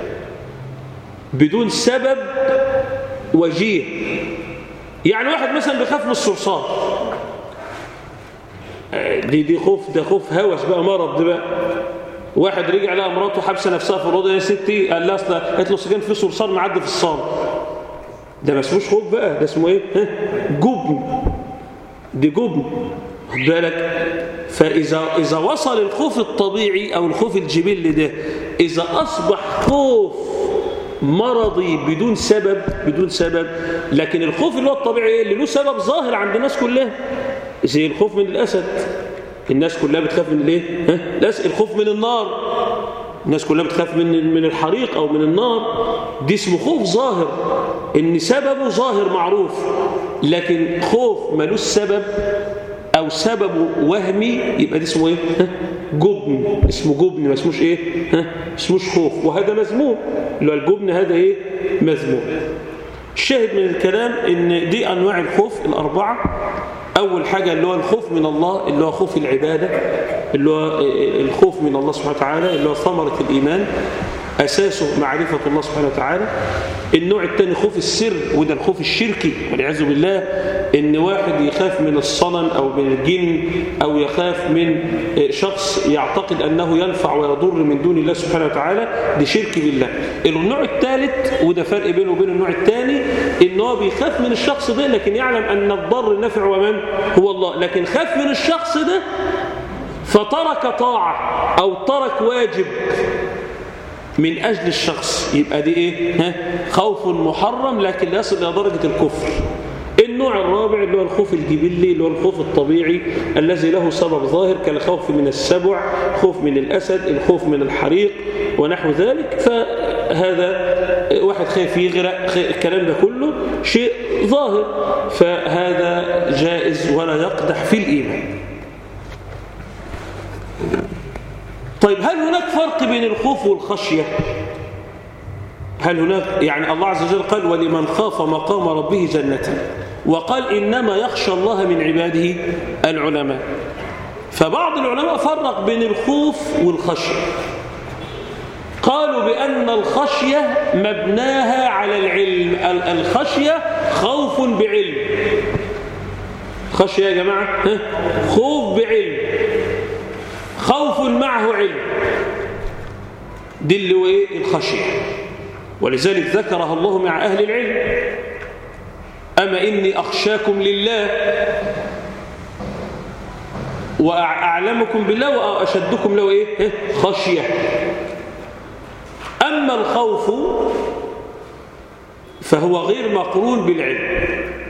بدون سبب وجيه، يعني واحد مثلا بيخاف من الصرصار، دي دي خوف، ده خوف هوس بقى، مرض ده بقى. واحد رجع لها مراته حابسه نفسها في الاوضه، يا ستي قال لها اصل قالت له كان في صرصار معدي في الصاله. ده ما اسموش خوف بقى، ده اسمه ايه؟ جبن، دي جبن، خد بالك. فاذا اذا وصل الخوف الطبيعي او الخوف الجبلي ده، اذا اصبح خوف مرضي بدون سبب، بدون سبب. لكن الخوف اللي هو الطبيعي اللي له سبب ظاهر عند الناس كلها، زي الخوف من الأسد، الناس كلها بتخاف من الايه؟ ها؟ الخوف من النار، الناس كلها بتخاف من من الحريق او من النار. دي اسمه خوف ظاهر، ان سببه ظاهر معروف. لكن خوف ملوش سبب او سببه وهمي، يبقى دي اسمه ايه؟ ها؟ جبن، اسمه جبن، ما اسموش ايه؟ ها؟ اسموش خوف، وهذا مذموم. اللي هو الجبن هذا ايه؟ مذموم. الشاهد من الكلام ان دي انواع الخوف الاربعه. أول حاجة اللي هو الخوف من الله، اللي هو خوف العبادة، اللي هو الخوف من الله سبحانه وتعالى، اللي هو ثمرة الإيمان، أساسه معرفة الله سبحانه وتعالى. النوع الثاني خوف السر، وده الخوف الشركي والعياذ بالله، إن واحد يخاف من الصنم أو من الجن، أو يخاف من شخص يعتقد أنه ينفع ويضر من دون الله سبحانه وتعالى، دي شرك بالله. النوع الثالث، وده فرق بينه وبين النوع الثاني، إن هو بيخاف من الشخص ده لكن يعلم أن الضر نفع ومن هو الله، لكن خاف من الشخص ده فترك طاعة أو ترك واجب من أجل الشخص، يبقى دي إيه؟ ها؟ خوف محرم لكن لا يصل إلى درجة الكفر. النوع الرابع اللي هو الخوف الجبلي، اللي هو الخوف الطبيعي الذي له سبب ظاهر، كالخوف من السبع، خوف من الأسد، الخوف من الحريق ونحو ذلك. فهذا واحد خايف يغرق، الكلام ده كله شيء ظاهر، فهذا جائز ولا يقدح في الإيمان. طيب، هل هناك فرق بين الخوف والخشية؟ هل هناك، يعني الله عز وجل قال ولمن خاف مقام ربه جنتان، وقال إنما يخشى الله من عباده العلماء. فبعض العلماء فرق بين الخوف والخشية، قالوا بأن الخشية مبناها على العلم. الخشية خوف بعلم، خشية يا جماعة خوف بعلم، خوف معه علم، دي اللي هو ايه؟ الخشية. ولذلك ذكرها الله مع أهل العلم: أما إني أخشاكم لله وأعلمكم بالله وأشدكم له إيه؟ خشية. أما الخوف فهو غير مقرون بالعلم،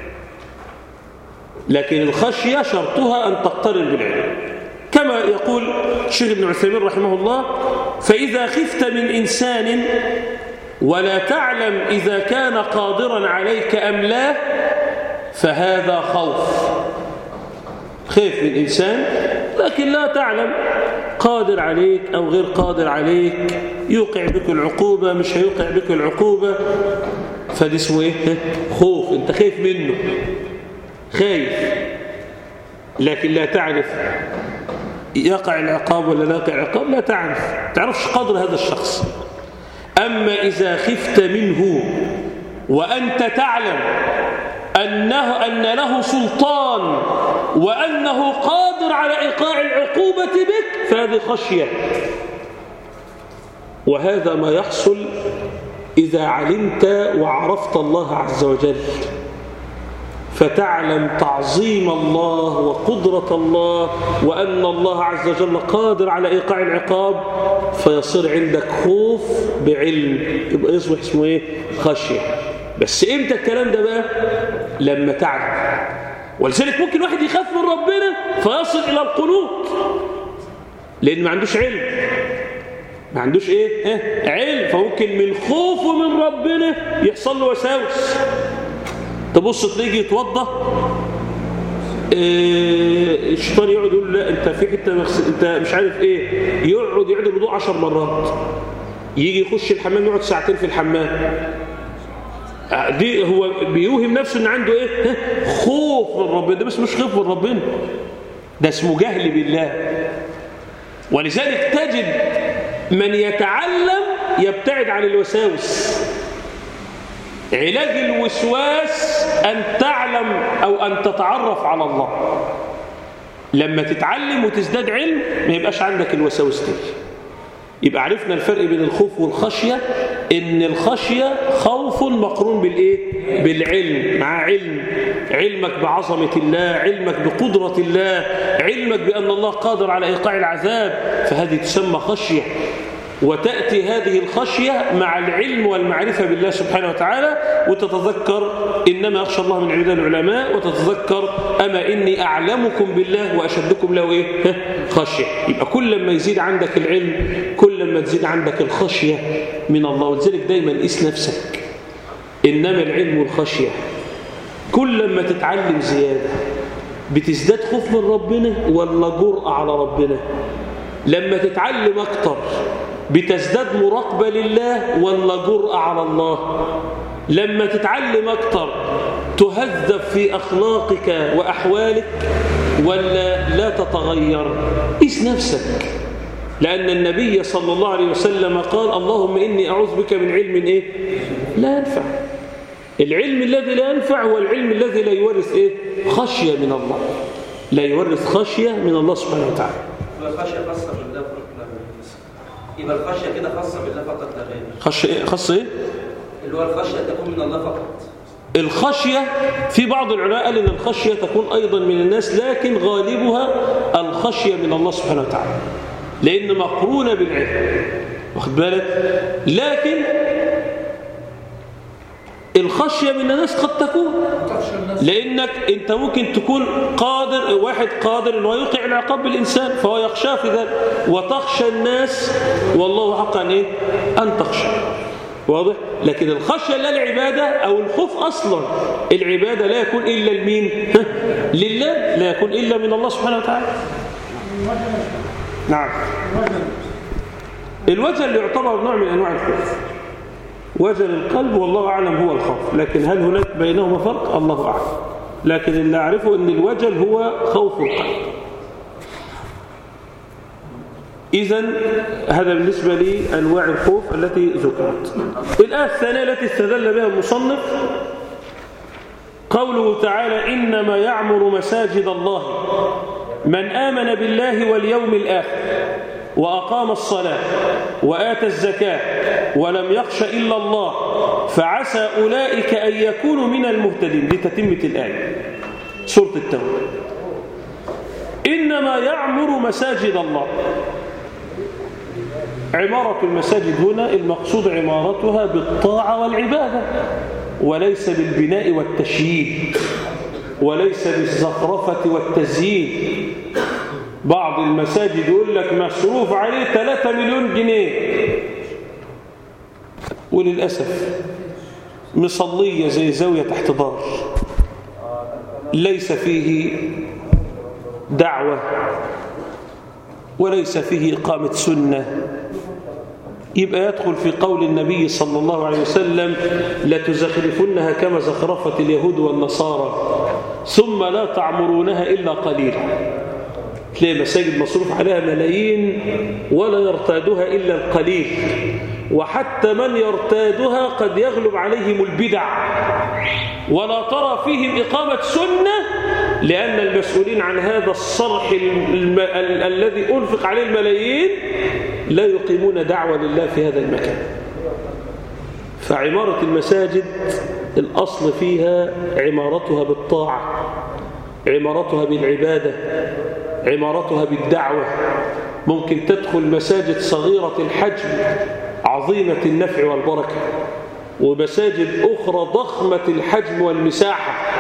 لكن الخشية شرطها أن تقترن بالعلم، كما يقول الشيخ ابن عثيمين رحمه الله: فإذا خفت من إنسان ولا تعلم إذا كان قادرا عليك أم لا فهذا خوف. خيف من إنسان لكن لا تعلم قادر عليك أو غير قادر عليك، يوقع بك العقوبة مش هيوقع بك العقوبة، فدي اسمه إيه؟ خوف. أنت خايف منه، خايف لكن لا تعرف يقع العقاب ولا لا يقع العقاب، لا تعرف، تعرفش قدر هذا الشخص. أما إذا خفت منه وأنت تعلم أنه أن له سلطان وأنه قادر على إيقاع العقوبة بك، فهذه خشية. وهذا ما يحصل إذا علمت وعرفت الله عز وجل، فتعلم تعظيم الله وقدرة الله وأن الله عز وجل قادر على إيقاع العقاب، فيصير عندك خوف بعلم، يبقى يصبح اسمه إيه؟ خشية. بس إمتى الكلام ده بقى؟ لما تعلم. ولذلك ممكن واحد يخاف من ربنا فيصل إلى القنوط لأن ما عندوش علم، ما عندوش ايه, إيه؟ علم، فممكن من خوفه من ربنا يحصل له وساوس. تبص تلاقيه يتوضى إيه الشيطان يقعد يقول لا انت في حته انت مش عارف ايه، يقعد يعيد الوضوء عشر مرات، يجي يخش الحمام يقعد ساعتين في الحمام. دي هو بيوهم نفسه ان عنده ايه خوف من ربنا، ده بس مش خوف من ربنا، ده اسمه جهل بالله. ولذلك تجد من يتعلم يبتعد عن الوساوس. علاج الوسواس أن تعلم أو أن تتعرف على الله. لما تتعلم وتزداد علم ما يبقاش عندك الوساوس دي. يبقى عرفنا الفرق بين الخوف والخشية، إن الخشية خوف مقرون بالإيه؟ بالعلم. مع علم، علمك بعظمة الله، علمك بقدرة الله، علمك بأن الله قادر على إيقاع العذاب، فهذه تسمى خشية. وتأتي هذه الخشية مع العلم والمعرفة بالله سبحانه وتعالى، وتتذكر إنما يخشى الله من عباد العلماء، وتتذكر أما إني أعلمكم بالله وأشدكم له إيه؟ خشية. يبقى كل ما يزيد عندك العلم كل ما تزيد عندك الخشية من الله. ولذلك دايما قيس نفسك، إنما العلم والخشية. كل ما تتعلم زيادة بتزداد خوف من ربنا ولا جرأة على ربنا؟ لما تتعلم أكتر بتزداد مراقبة لله ولا جرأة على الله؟ لما تتعلم أكتر تهذب في أخلاقك وأحوالك ولا لا تتغير؟ قيس نفسك. لأن النبي صلى الله عليه وسلم قال اللهم إني أعوذ بك من علم إيه؟ لا ينفع. العلم الذي لا ينفع هو العلم الذي لا يورث إيه؟ خشية من الله، لا يورث خشية من الله سبحانه وتعالى. الخشية خاصة بالله فقط، يبقى الخشية كده خاصة بالله فقط لا غير. خشية خاصة إيه؟ اللي هو الخشية تكون من الله فقط. الخشية في بعض العلماء قال إن الخشية تكون أيضا من الناس، لكن غالبها الخشية من الله سبحانه وتعالى، لأن مقرونة بالعلم، واخد بالك؟ لكن الخشية من الناس قد تكون، لأنك أنت ممكن تكون قادر، واحد قادر أنه يوقع العقاب بالإنسان فهو يخشى في ذلك، وتخشى الناس والله حقا إيه؟ أن تخشى، واضح؟ لكن الخشية لا العبادة أو الخوف أصلا، العبادة لا يكون إلا لمين؟ لله، لا يكون إلا من الله سبحانه وتعالى. نعم. الوجل اللي يعتبر نوع من أنواع الخوف، وجل القلب والله أعلم هو الخوف، لكن هل هناك بينهما فرق؟ الله أعلم. لكن اللي أعرفه أن الوجل هو خوف القلب. إذن هذا بالنسبة لأنواع الخوف التي ذكرت. الآية الثانية التي استدل بها المصنف قوله تعالى إنما يعمر مساجد الله من آمن بالله واليوم الآخر وأقام الصلاة وآتى الزكاة ولم يخش إلا الله فعسى أولئك أن يكونوا من المهتدين. دي تتمة الآية سورة التوبة. إنما يعمر مساجد الله، عمارة المساجد هنا المقصود عمارتها بالطاعة والعبادة، وليس بالبناء والتشييد، وليس بالزخرفة والتزيين. بعض المساجد يقول لك مصروف عليه ثلاثة مليون جنيه، وللأسف مصلية زي زاوية تحت دار، ليس فيه دعوة وليس فيه إقامة سنة، يبقى يدخل في قول النبي صلى الله عليه وسلم لتزخرفنها كما زخرفت اليهود والنصارى ثم لا تعمرونها إلا قليلا. تلاقي مساجد مصروف عليها ملايين ولا يرتادها إلا القليل، وحتى من يرتادها قد يغلب عليهم البدع ولا ترى فيهم إقامة سنة، لأن المسؤولين عن هذا الصرح الم... ال... الذي أنفق عليه الملايين لا يقيمون دعوة لله في هذا المكان. فعمارة المساجد الأصل فيها عمارتها بالطاعة، عمارتها بالعبادة، عمارتها بالدعوة. ممكن تدخل مساجد صغيرة الحجم عظيمة النفع والبركة، ومساجد أخرى ضخمة الحجم والمساحة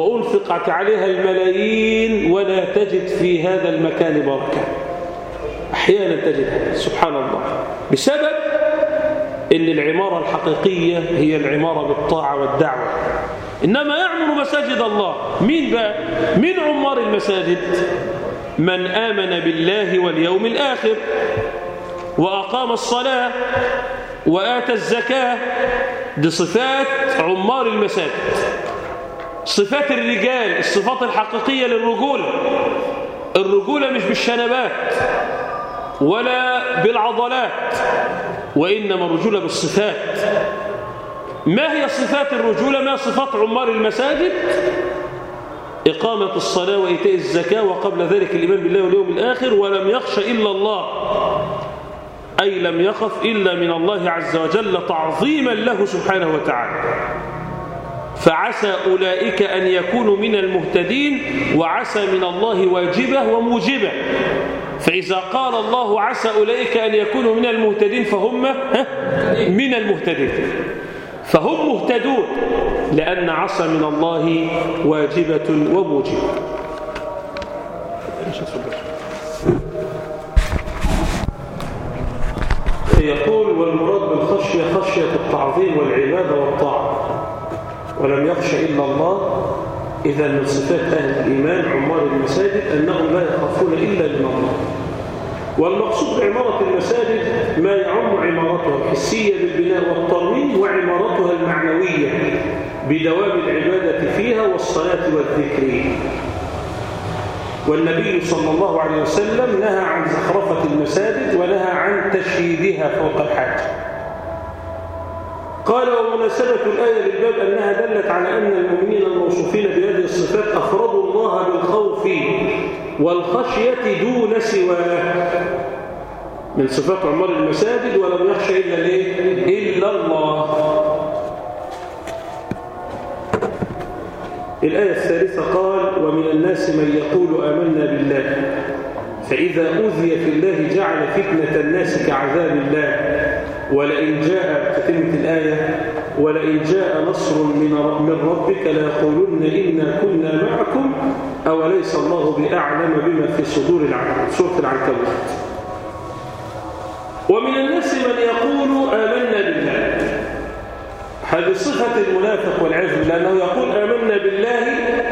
وأنفقت عليها الملايين ولا تجد في هذا المكان بركة. أحيانا تجد سبحان الله بسبب أن العمارة الحقيقية هي العمارة بالطاعة والدعوة. إنما يعمر مساجد الله مين بقى؟ من عمار المساجد؟ من آمن بالله واليوم الآخر وأقام الصلاة وآتى الزكاة. دي صفات عمار المساجد، صفات الرجال، الصفات الحقيقية للرجولة. الرجولة مش بالشنبات ولا بالعضلات، وإنما الرجولة بالصفات. ما هي صفات الرجولة؟ ما صفات عمار المساجد؟ إقامة الصلاة وإيتاء الزكاة، وقبل ذلك الإيمان بالله واليوم الآخر، ولم يخش إلا الله، أي لم يخف إلا من الله عز وجل تعظيما له سبحانه وتعالى. فعسى أولئك أن يكونوا من المهتدين، وعسى من الله واجبة وموجبة. فإذا قال الله عسى أولئك أن يكونوا من المهتدين فهم من المهتدين، فهم مهتدون، لأن عسى من الله واجبة وموجبة. يقول والمراد بالخشية خشية التعظيم والعبادة والطاعة، ولم يخش إلا الله. إذا من صفات أهل الإيمان عمار المساجد أنهم لا يخافون إلا من الله. والمقصود بعمارة المساجد ما يعم عمارتها الحسية بالبناء والترميم، وعمارتها المعنوية بدوام العبادة فيها والصلاة والذكر. والنبي صلى الله عليه وسلم نهى عن زخرفة المساجد ونهى عن تشييدها فوق الحاجة. قال ومناسبة الآية للباب أنها دلت على أن المؤمنين الموصوفين بهذه الصفات أفردوا الله بالخوف والخشية دون سواه. من صفات عمار المساجد ولم يخشى إلا ليه؟ إلا الله. الآية الثالثة قال ومن الناس من يقول آمنا بالله فإذا أوذي في الله جعل فتنة الناس كعذاب الله ولئن جاء تتمة الآية ولئن جاء نصر من ربك ليقولن إنا كنا معكم أوليس الله بأعلم بما في صدور العنكبوت. سورة العنكبوت. ومن الناس من يقول آمنا بالله، هذه صفة المنافق والعياذ بالله، لأنه يقول آمنا بالله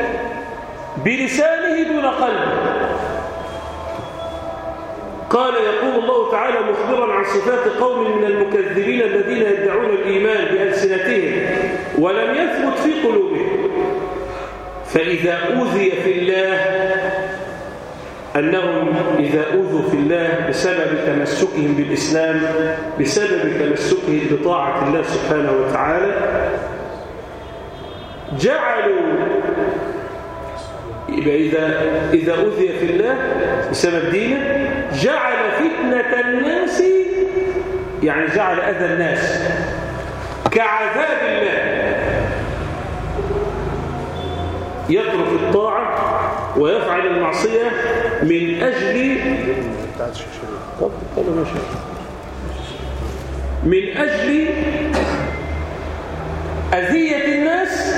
بلسانه دون قلبه. قال يقول الله تعالى مخبرا عن صفات قوم من المكذبين الذين يدعون الإيمان بألسنتهم ولم يثبت في قلوبهم. فإذا أوذي في الله، أنهم إذا أوذوا في الله بسبب تمسكهم بالإسلام، بسبب تمسكهم بطاعة الله سبحانه وتعالى، جعلوا يبقى إذا إذا أوذي في الله بسبب دينه جعل فتنة الناس، يعني جعل أذى الناس كعذاب الله، يترك الطاعة ويفعل المعصية من أجل من أجل أذية الناس.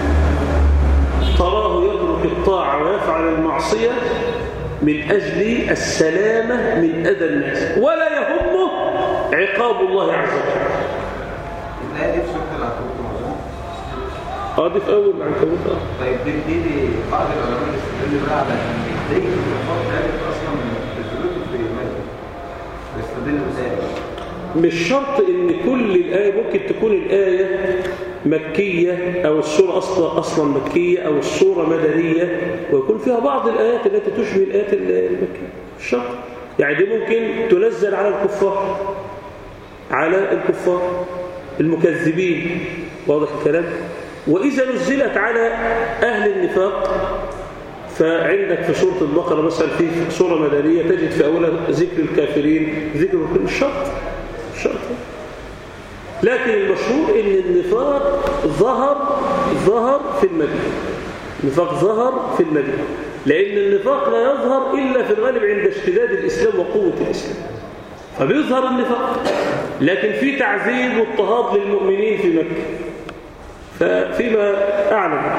تراه يترك الطاعة ويفعل المعصية من أجل السلامة من أذى الناس، ولا يهمه عقاب الله عز وجل. لا دي في سورة العنكبوت. اه دي في أول العنكبوت. اه طيب دي دي بعض العلماء يستدلوا بقى على ان دي الكفار ذلك اصلا بتدرسوا في المسجد، يستدلوا ازاي؟ مش شرط ان كل الآية، ممكن تكون الآية مكية أو السورة أصلا أصلا مكية أو السورة مدنية، ويكون فيها بعض الآيات التي تشبه الآيات المكية. مش شرط، يعني دي ممكن تنزل على الكفار، على الكفار المكذبين، واضح الكلام. وإذا نزلت على أهل النفاق، فعندك في سورة البقرة مثلا في سورة مدنية تجد في أولها ذكر الكافرين، ذكر مش شرط مش شرط. لكن المشهور ان النفاق ظهر ظهر في المدينة، النفاق ظهر في المدينة، لأن النفاق لا يظهر إلا في الغالب عند اشتداد الإسلام وقوة الإسلام، فبيظهر النفاق. لكن في تعذيب واضطهاد للمؤمنين في مكة، ففيما أعلم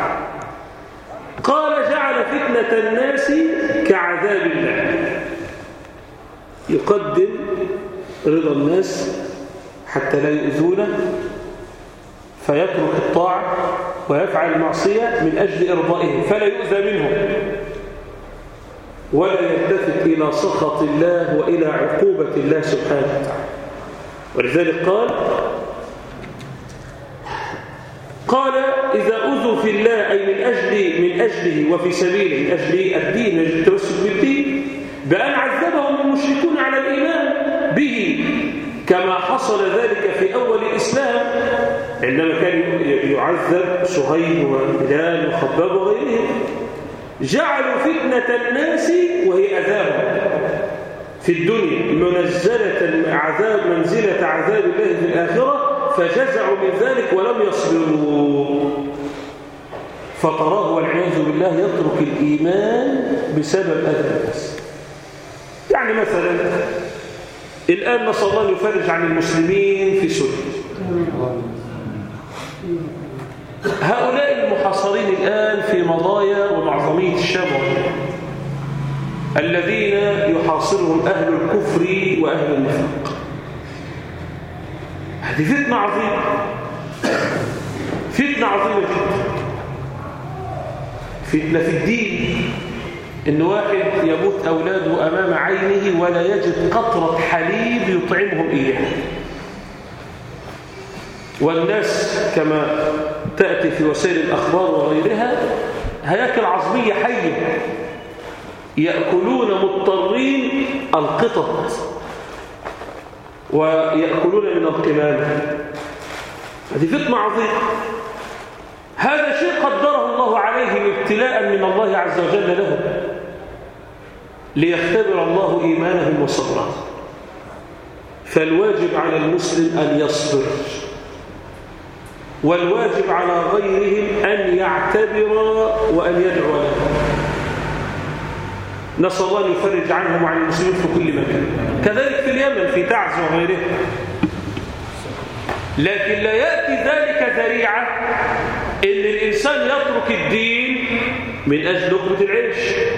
قال جعل فتنة الناس كعذاب الله. يقدم رضا الناس حتى لا يؤذونه، فيترك الطاعة ويفعل المعصية من أجل إرضائهم فلا يؤذى منهم، ولا يلتفت إلى سخط الله وإلى عقوبة الله سبحانه وتعالى. ولذلك قال قال إذا أذوا في الله أي من أجل من أجله وفي سبيله، من أجل الدين، من أجل التمسك بالدين، بأن عذبهم المشركون على الإيمان به كما حصل ذلك في أول الإسلام عندما كان يعذب صهيب وبلال وخباب وغيرهم. جعلوا فتنة الناس وهي أذاهم في الدنيا منزلة عذاب منزلة عذاب الله في الآخرة، فجزعوا من ذلك ولم يصبروا، فتراه والعياذ بالله يترك الإيمان بسبب أذى الناس. يعني مثلا الآن نسأل الله يفرج عن المسلمين في سوريا، هؤلاء المحاصرين الآن في مضايا ومعظمية الشام الذين يحاصرهم أهل الكفر وأهل النفاق، هذه فتنة عظيمة، فتنة عظيمة جدا، فتنة في الدين، إن واحد يموت أولاده أمام عينه ولا يجد قطرة حليب يطعمهم إياه، والناس كما تأتي في وسائل الأخبار وغيرها هياكل عظمية حية يأكلون مضطرين القطط ويأكلون من القمامة. هذه فتنة عظيمة، هذا شيء قدره الله عليهم ابتلاء من الله عز وجل لهم ليختبر الله إيمانهم وصبرهم. فالواجب على المسلم أن يصبر، والواجب على غيرهم أن يعتبر وأن يدعو لهم. نسأل الله أن يفرج عنهم وعن المسلمين في كل مكان، كذلك في اليمن في تعز وغيره. لكن لا يأتي ذلك ذريعة إن الإنسان يترك الدين من أجل لقمة العيش،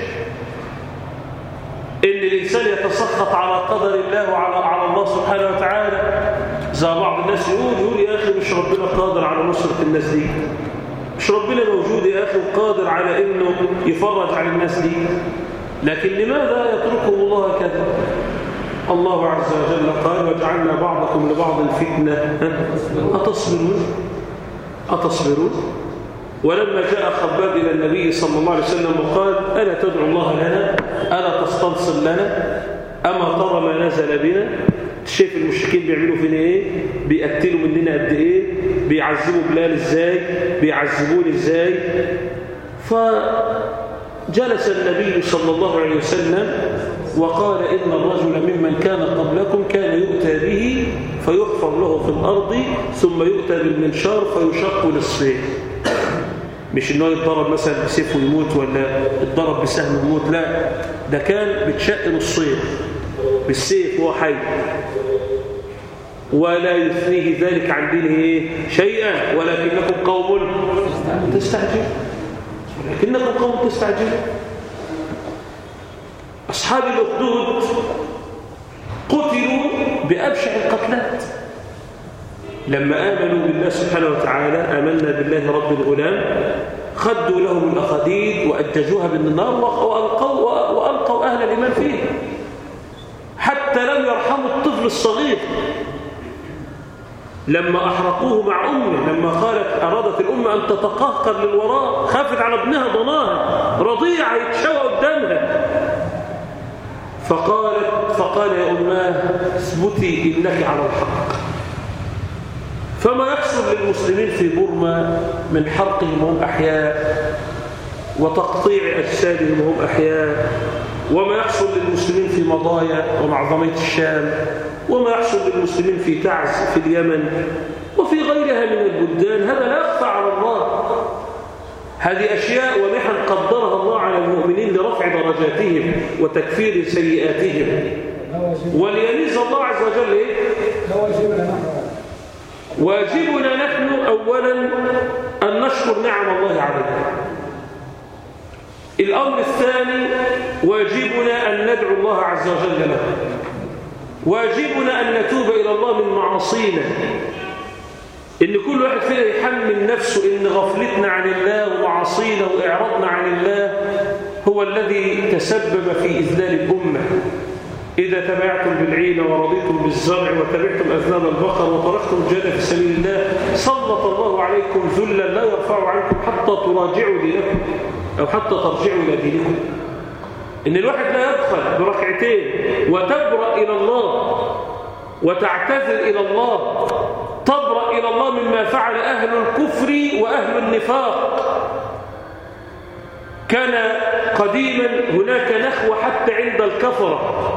إن الإنسان يتسخط على قدر الله وعلى على الله سبحانه وتعالى. زي بعض الناس يقول يقول يا أخي مش ربنا قادر على نصرة الناس دي، مش ربنا موجود يا أخي وقادر على إنه يفرج عن الناس دي، لكن لماذا يتركه الله كذا؟ الله عز وجل قال وجعلنا بعضكم لبعض فتنة أتصبرون أتصبرون. ولما جاء خباب إلى النبي صلى الله عليه وسلم وقال ألا تدعو الله لنا، ألا تستنصر لنا، أما ترى ما نزل بنا؟ شايف المشركين بيعملوا فينا إيه؟ بيقتلوا مننا قد إيه؟ بيعذبوا بلال إزاي؟ بيعذبون إزاي؟ فجلس النبي صلى الله عليه وسلم وقال إن الرجل ممن كان قبلكم كان يؤتى به فيحفر له في الأرض ثم يؤتى بالمنشار فيشق للصيد. مش إنه يتضرب مثلا بسيف ويموت ولا يتضرب بسهم ويموت، لا، ده كان بتشق للصيد بالسيف وهو حي، ولا يثنيه ذلك عن دينه شيئا، ولكنكم قوم تستعجلون، ولكنكم قوم تستعجلون. أصحاب الأخدود قتلوا بأبشع القتلات لما آمنوا بالله سبحانه وتعالى، آمنا بالله رب الغلام، خدوا لهم الأخديد وأججوها بالنار وألقوا, وألقوا أهل الإيمان فيه، حتى لم يرحموا الطفل الصغير لما أحرقوه مع أمه، لما قالت أرادت الأمة أن تتقهقر للوراء، خافت على ابنها ضناها رضيعة يتشوى قدامها، فقالت فقال يا أماه اثبتي إنك على الحق. فما يحصل للمسلمين في بورما من حرقهم وهم أحياء وتقطيع أجسادهم وهم أحياء، وما يحصل للمسلمين في مضايا ومعظمية الشام، وما يحصل للمسلمين في تعز في اليمن وفي غيرها من البلدان، هذا لا يخفى على الله. هذه أشياء ومحن قدرها الله على المؤمنين لرفع درجاتهم وتكفير سيئاتهم، وليميز الله عز وجل إيه؟ واجبنا نحن أولا أن نشكر نعم الله علينا. الأمر الثاني واجبنا أن ندعو الله عز وجل له. واجبنا أن نتوب إلى الله من معاصينا، إن كل واحد فينا يحمل نفسه إن غفلتنا عن الله ومعاصينا وإعراضنا عن الله هو الذي تسبب في إذلال الأمة. إذا تبعتم بالعين ورضيتم بالزرع وتبعتم أذناب البقر وتركتم الجهاد في سبيل الله سلط الله عليكم ذلا لا يرفع عنكم حتى تراجعوا دينكم أو حتى ترجعوا إلى دينكم. إن الواحد لا يدخل بركعتين وتبرأ إلى الله وتعتذر إلى الله، تبرأ إلى الله مما فعل أهل الكفر وأهل النفاق. كان قديما هناك نخوة حتى عند الكفرة،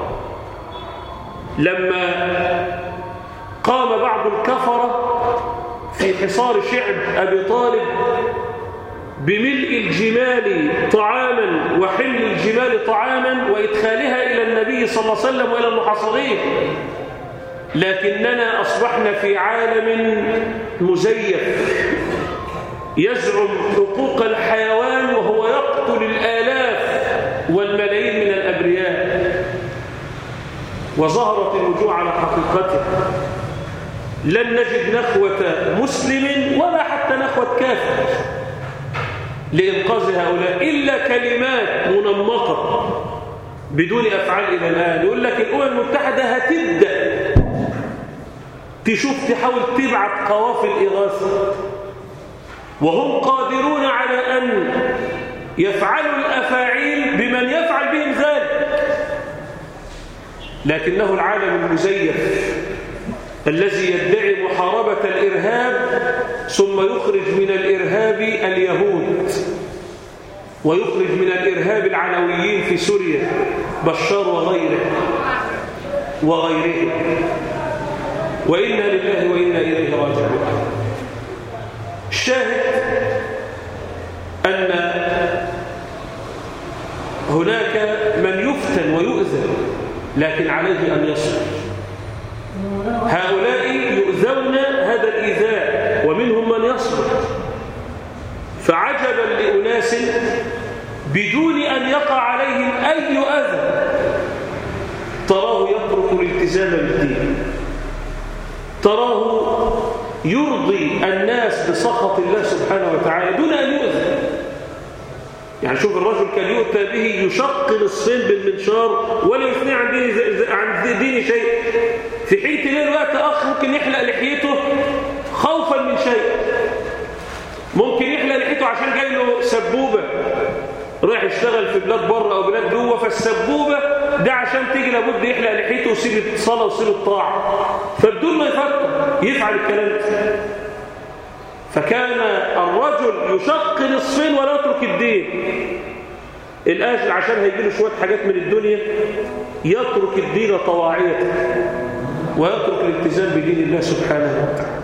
لما قام بعض الكفرة في حصار شعب أبي طالب بملء الجمال طعاما وحمل الجمال طعاما وإدخالها إلى النبي صلى الله عليه وسلم وإلى المحاصرين، لكننا أصبحنا في عالم مزيف يزعم حقوق الحيوان وهو يقتل الآلاف والملايين من الأبرياء، وظهرت الوجوه على حقيقتها. لن نجد نخوة مسلم ولا حتى نخوة كافر لإنقاذ هؤلاء إلا كلمات منمقة بدون أفعال إلى الآن. يقول لك الأمم المتحدة هتبدأ تشوف تحاول تبعت قوافل إغاثة، وهم قادرون على أن يفعلوا الأفاعيل بمن يفعل بهم ذلك، لكنه العالم المزيف الذي يدعي محاربة الإرهاب ثم يخرج من الإرهاب اليهود ويخرج من الإرهاب العلويين في سوريا بشار وغيره وغيره وإنا لله وإنا إليه راجعون. الشاهد أن هناك من يفتن ويؤذى لكن عليه أن يصبر. هؤلاء يؤذون هذا الإيذاء ومنهم من يصبر، فعجبا لأناس بدون أن يقع عليهم أي أذى تراه يترك الالتزام بالدين، تراه يرضي الناس بسخط الله سبحانه وتعالى دون أن يؤذى. يعني شوف الرجل كان يؤتى به يشق نصفين بالمنشار ولا يثني عن دين, عن دين شيء، في حين تلاقي الوقت أخ ممكن يحلق لحيته خوفا من شيء، ممكن يحلق لحيته عشان جاي له سبوبة رايح يشتغل في بلاد بره أو بلاد جوه، فالسبوبة ده عشان تيجي لابد يحلق لحيته ويسيب الصلاة ويسيب الطاعة، فبدون ما يفكر يفعل الكلام ده. فكان الرجل يشق نصفين ولا يترك الدين. الآجل عشان هيجيله شوية حاجات من الدنيا يترك الدين طواعية ويترك الالتزام بدين الله سبحانه وتعالى.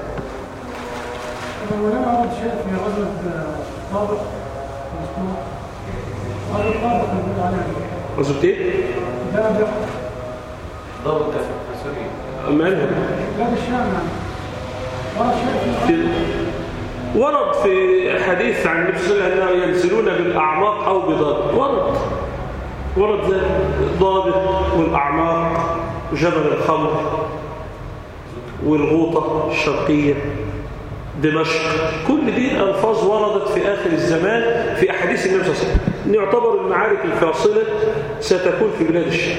ولما أرد شيء في غزوة طابق مسكوت غزوة طابق نقول عليها غزوة إيه؟ دابق ضابط في سوريا مالها؟ بلاد الشام يعني ورد في حديث عن النبي صلى الله عليه وسلم أنه ينزلون بالأعماق أو بضابط، ورد ورد ذلك ضابط والأعماق جبل الخمر والغوطة الشرقية دمشق، كل دي ألفاظ وردت في آخر الزمان في أحاديث النبي صلى الله عليه وسلم. يعتبر المعارك الفاصلة ستكون في بلاد الشام.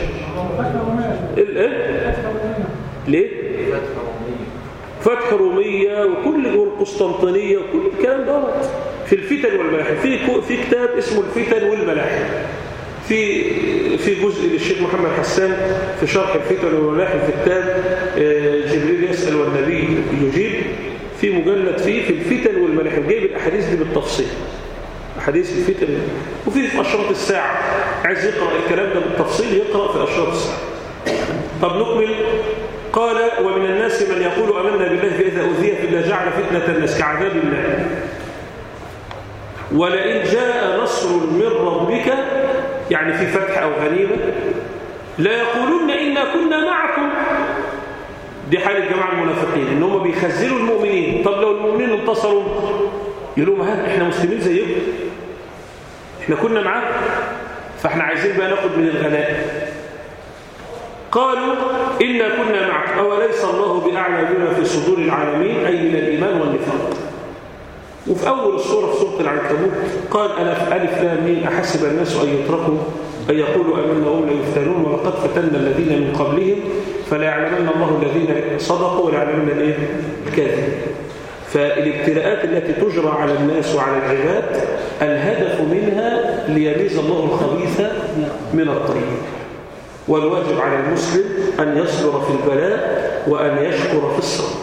الآن ليه؟ فتح رومية وكل والقسطنطينية وكل الكلام ده في الفتن والملاحم. في في كتاب اسمه الفتن والملاحم، في في جزء للشيخ محمد حسان في شرح الفتن والملاحم في كتاب جبريل يسأل والنبي يجيب، في مجلد فيه في الفتن والملاحم جايب الأحاديث دي بالتفصيل، أحاديث الفتن، وفي في أشراط الساعة عايز يقرأ الكلام ده بالتفصيل يقرأ في أشراط الساعة. طب نكمل. قال ومن الناس من يقول آمنا بالله فإذا أوذي في الله جعل فتنة الناس كعذاب الله ولئن جاء نصر من ربك، يعني في فتح أو غنيمة، لا يقولون إنا كنا معكم. دي حال الجماعة المنافقين إن هم بيخزلوا المؤمنين. طب لو المؤمنين انتصروا يقولوا ما احنا مسلمين زيكم، احنا كنا معاكم، فاحنا عايزين بقى ناخد من الغنائم. قالوا إنا كنا معك أوليس الله بأعلى بما في صدور العالمين أي من الإيمان والنفاق. وفي أول السورة في سورة العنكبوت قال ألف ألف لام ميم أحسب الناس أن يتركوا أن يقولوا آمنا وهم لا يفتنون ولقد فتنا الذين من قبلهم فلا يعلمن الله الذين صدقوا ولا يعلمن الايه الكاذبين. فالابتلاءات التي تجرى على الناس وعلى العباد الهدف منها ليميز الله الخبيث من الطيب. والواجب على المسلم أن يصبر في البلاء وأن يشكر في الصبر.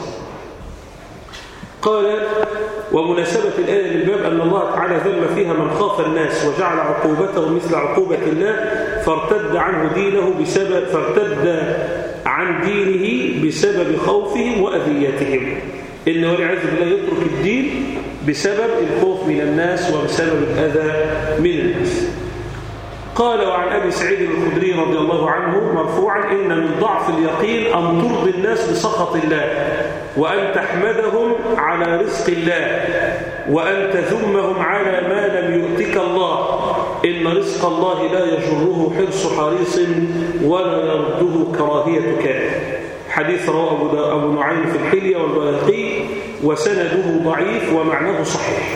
قال ومناسبة الآية للباب أن الله تعالى ذم فيها من خاف الناس وجعل عقوبته مثل عقوبة الله فارتد عنه دينه بسبب فارتد عن دينه بسبب خوفهم وأذيتهم. إنه والعياذ بالله يترك الدين بسبب الخوف من الناس وبسبب الأذى من الناس. قال وعن أبي سعيد الخدري رضي الله عنه مرفوعا إن من ضعف اليقين أن ترضي الناس بسخط الله وأن تحمدهم على رزق الله وأن تذمهم على ما لم يؤتك الله إن رزق الله لا يجره حرص حريص ولا يرده كراهية كاره. حديث رواه أبو نعيم في الحلية والبيهقي وسنده ضعيف ومعناه صحيح.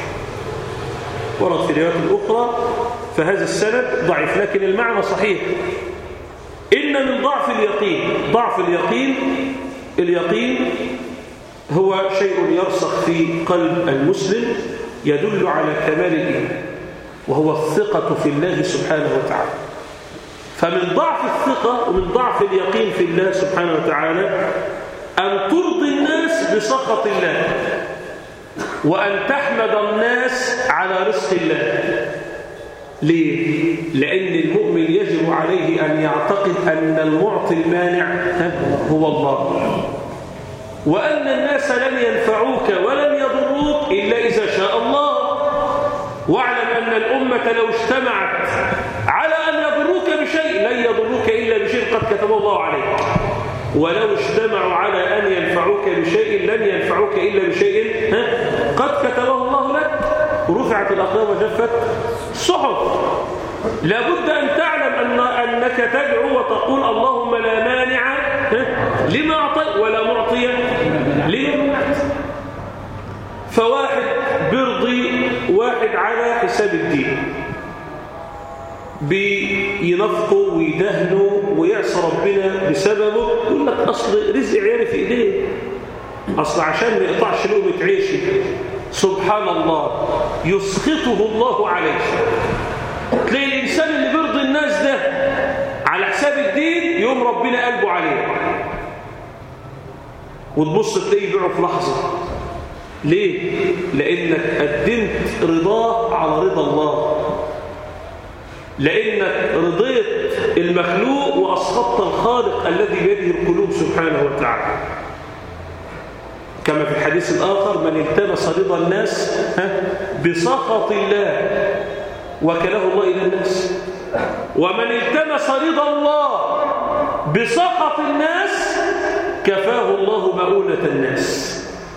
ورد في الروايات الأخرى فهذا السند ضعيف لكن المعنى صحيح. إن من ضعف اليقين ضعف اليقين اليقين هو شيء يرسخ في قلب المسلم يدل على كمال الإيمان وهو الثقة في الله سبحانه وتعالى. فمن ضعف الثقة ومن ضعف اليقين في الله سبحانه وتعالى أن ترضي الناس بسخط الله وأن تحمد الناس على رزق الله. ليه؟ لأن المؤمن يجب عليه أن يعتقد أن المعطي المانع هو الله وأن الناس لن ينفعوك ولن يضروك إلا إذا شاء الله. واعلم أن الأمة لو اجتمعت على أن يضروك بشيء لن يضروك إلا بشيء قد كتبه الله عليك ولو اجتمعوا على أن ينفعوك بشيء لن ينفعوك إلا بشيء قد كتبه الله لك. رفعت الأقلام وجفت الصحف. لابد أن تعلم أن أنك تدعو وتقول اللهم لا مانع لما أعطيت ولا معطي لما منعت. فواحد بيرضي واحد على حساب الدين بينفقه ويدهنه ويعصى ربنا بسببه يقول لك أصل رزق عيالي في إيديه أصل عشان ما يقطعش لقمة عيشي. سبحان الله يسخطه الله عليه. تلاقي الإنسان اللي بيرضي الناس ده على حساب الدين يوم ربنا قلبه عليه وتبص تلاقيه يبيعه في لحظة. ليه؟ لأنك قدمت رضاه على رضا الله لأنك رضيت المخلوق وأسخطت الخالق الذي بيده القلوب سبحانه وتعالى. كما في الحديث الآخر من التمس رضا الناس بسخط الله وكله الله إلى الناس ومن التمس رضا الله بسخط الناس كفاه الله مؤونة الناس.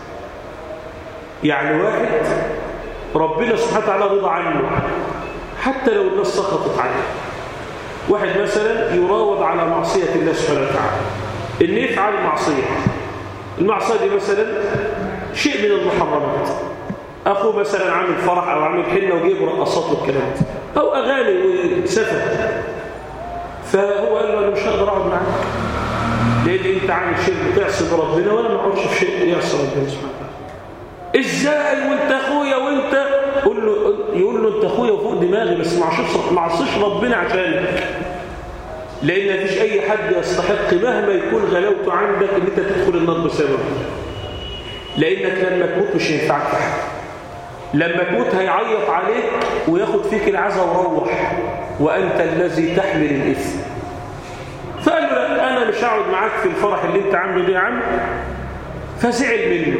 يعني واحد ربنا سبحانه وتعالى رضا عنه حتى لو الناس سخطت عليه. واحد مثلا يراود على معصية الله سبحانه وتعالى إن يفعل معصية. المعصية دي مثلا شيء من المحرمات. أخوه مثلا عامل فرح أو عامل حنة وجيب رقصات والكلام ده أو أغاني وسفر. فهو قال له أنا مش هقدر أقعد معاك لأن أنت عامل شيء بتعصي بربنا وأنا ما أقعدش في شيء يعصي ربنا سبحانه وتعالى. إزاي وأنت أخويا وأنت قول له يقول له أنت أخويا وفوق دماغي بس ما عصيش ربنا عشانك. لأن مفيش أي حد يستحق مهما يكون غلاوته عندك إن أنت تدخل النار بسببه. لأنك لما تموت مش هينفعك في حاجة. لما تموت هيعيط عليك وياخد فيك العزا وروح وأنت الذي تحمل الإثم. فقال له لا أنا مش هقعد معاك في الفرح اللي أنت عامله ده يا عم. فزعل منه.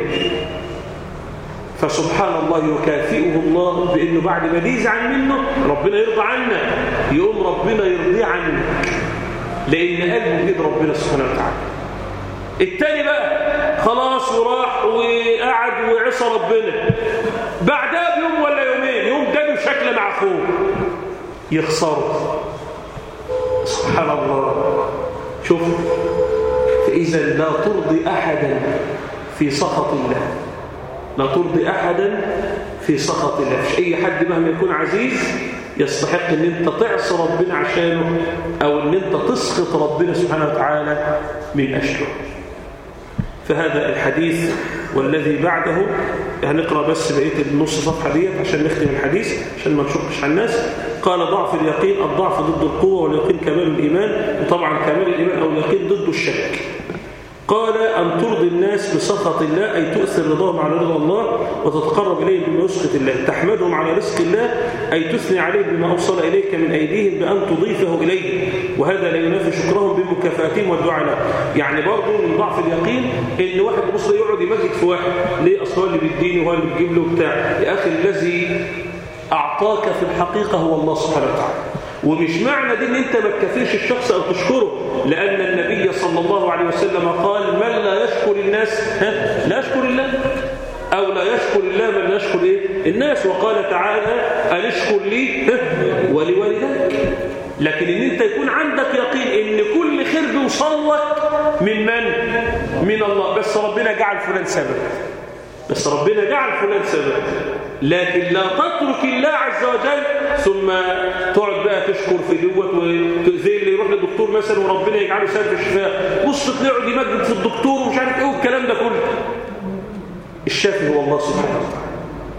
فسبحان الله يكافئه الله بأنه بعد ما يزعل منه ربنا يرضى عنك يقوم ربنا يرضي عنك لأن قلبه بيد ربنا سبحانه وتعالى. التاني بقى خلاص وراح وقعد وعصى ربنا بعدها بيوم ولا يومين يوم تاني بشكل مع أخوه يخسره. سبحان الله شوف، فإذا لا ترضي أحدا في سخط الله، لا ترضي أحدا في سخط الله. مش أي حد مهما يكون عزيز يستحق أن أنت تعصي ربنا عشانه، أو أن أنت تسخط ربنا سبحانه وتعالى من أجله. فهذا الحديث والذي بعده هنقرأ بس بقية النص صفحة ديت عشان نختم الحديث عشان ما نشكش على الناس. قال ضعف اليقين، الضعف ضد القوة، واليقين كمال الإيمان، وطبعا كمال الإيمان أو اليقين ضد الشك. قال أن ترضي الناس بسخط الله، أي تؤثر رضاهم على رضا الله وتتقرب إليه بما يسخط الله، تحمدهم على رزق الله، أي تثني عليه بما أوصل إليك من أيديهم بأن تضيفه إليه، وهذا لا ينافي شكرهم بمكافاتهم والدعاء له. يعني برضه من ضعف اليقين إن واحد مصري يقعد يمجد في واحد، ليه؟ أصل هو اللي بيديني وهو اللي بتجيب له بتاع. يا أخي الذي أعطاك في الحقيقة هو الله سبحانه وتعالى. ومش معنى دي ان انت ما تكافئش الشخص او تشكره، لان النبي صلى الله عليه وسلم قال من لا يشكر الناس ها لا يشكر الله، او لا يشكر الله من لا يشكر ايه الناس. وقال تعالى ان اشكر لي ولوالديك. لكن ان انت يكون عندك يقين ان كل خير بيوصل لك من من من الله، بس ربنا جعل فلان سبب، بس ربنا جعل فلان سبب، لكن لا تترك الله عز وجل ثم تقعد بقى تشكر في دوت، وزي اللي يروح للدكتور مثلا وربنا يجعله سبب الشفاء، بص تلاقيه يمجد في الدكتور ومش عارف ايه والكلام ده كله. الشافي هو الله سبحانه وتعالى.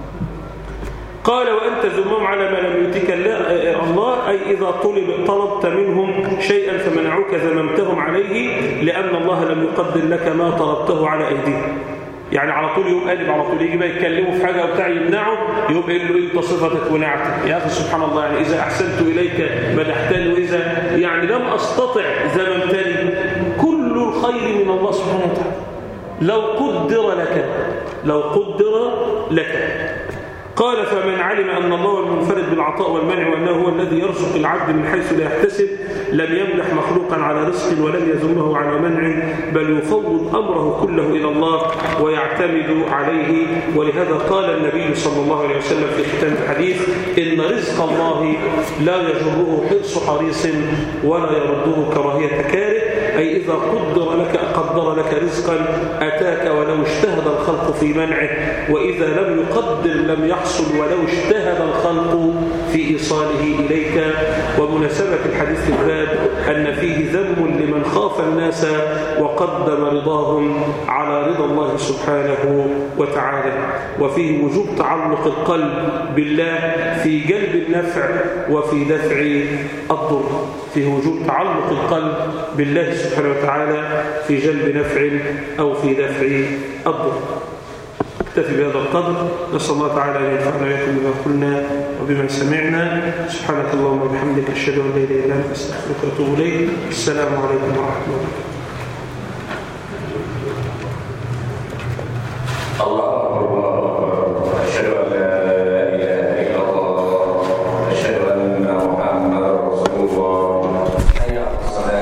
قال وأنت ذمهم على ما لم يؤتك الله، أي إذا طلب طلبت منهم شيئا فمنعوك ذممتهم عليه، لأن الله لم يقدر لك ما طلبته على أيديهم. يعني على طول يوم قلب، على طول يجي بقى يتكلموا في حاجه وبتاع يمنعه، يقوم قايل له انت صفتك ونعتك. يا اخي سبحان الله، يعني اذا احسنت اليك مدحتني، واذا يعني لم استطع ذممتني. كل الخير من الله سبحانه وتعالى. لو قدر لك لو قدر لك قال فمن علم أن الله المنفرد بالعطاء والمنع وأنه هو الذي يرزق العبد من حيث لا يحتسب لم يمنح مخلوقا على رزق ولم يذمه على منع، بل يفوض أمره كله إلى الله ويعتمد عليه. ولهذا قال النبي صلى الله عليه وسلم في ختام الحديث إن رزق الله لا يجره حرص حريص ولا يرده كراهية كاره، أي إذا قدر لك قدر لك رزقا أتاك ولو اجتهد الخلق في منعه، وإذا لم يقدر لم يحصل ولو اجتهد الخلق في إيصاله إليك. ومناسبة الحديث في الباب أن فيه ذم لمن خاف الناس وقدم رضاهم على رضا الله سبحانه وتعالى، وفيه وجوب تعلق القلب بالله في جلب النفع وفي دفع الضر. فيه وجوب تعلق القلب بالله سبحانه وتعالى في جلب نفع أو في دفع الضر. اكتفي بهذا القدر. نسأل الله تعالى أن ينفعنا وإياكم بما قلنا وبما سمعنا. سبحانك اللهم وبحمدك أشهد أن لا إله إلا أنت أستغفرك وأتوب إليك. السلام عليكم ورحمة الله وبركاته.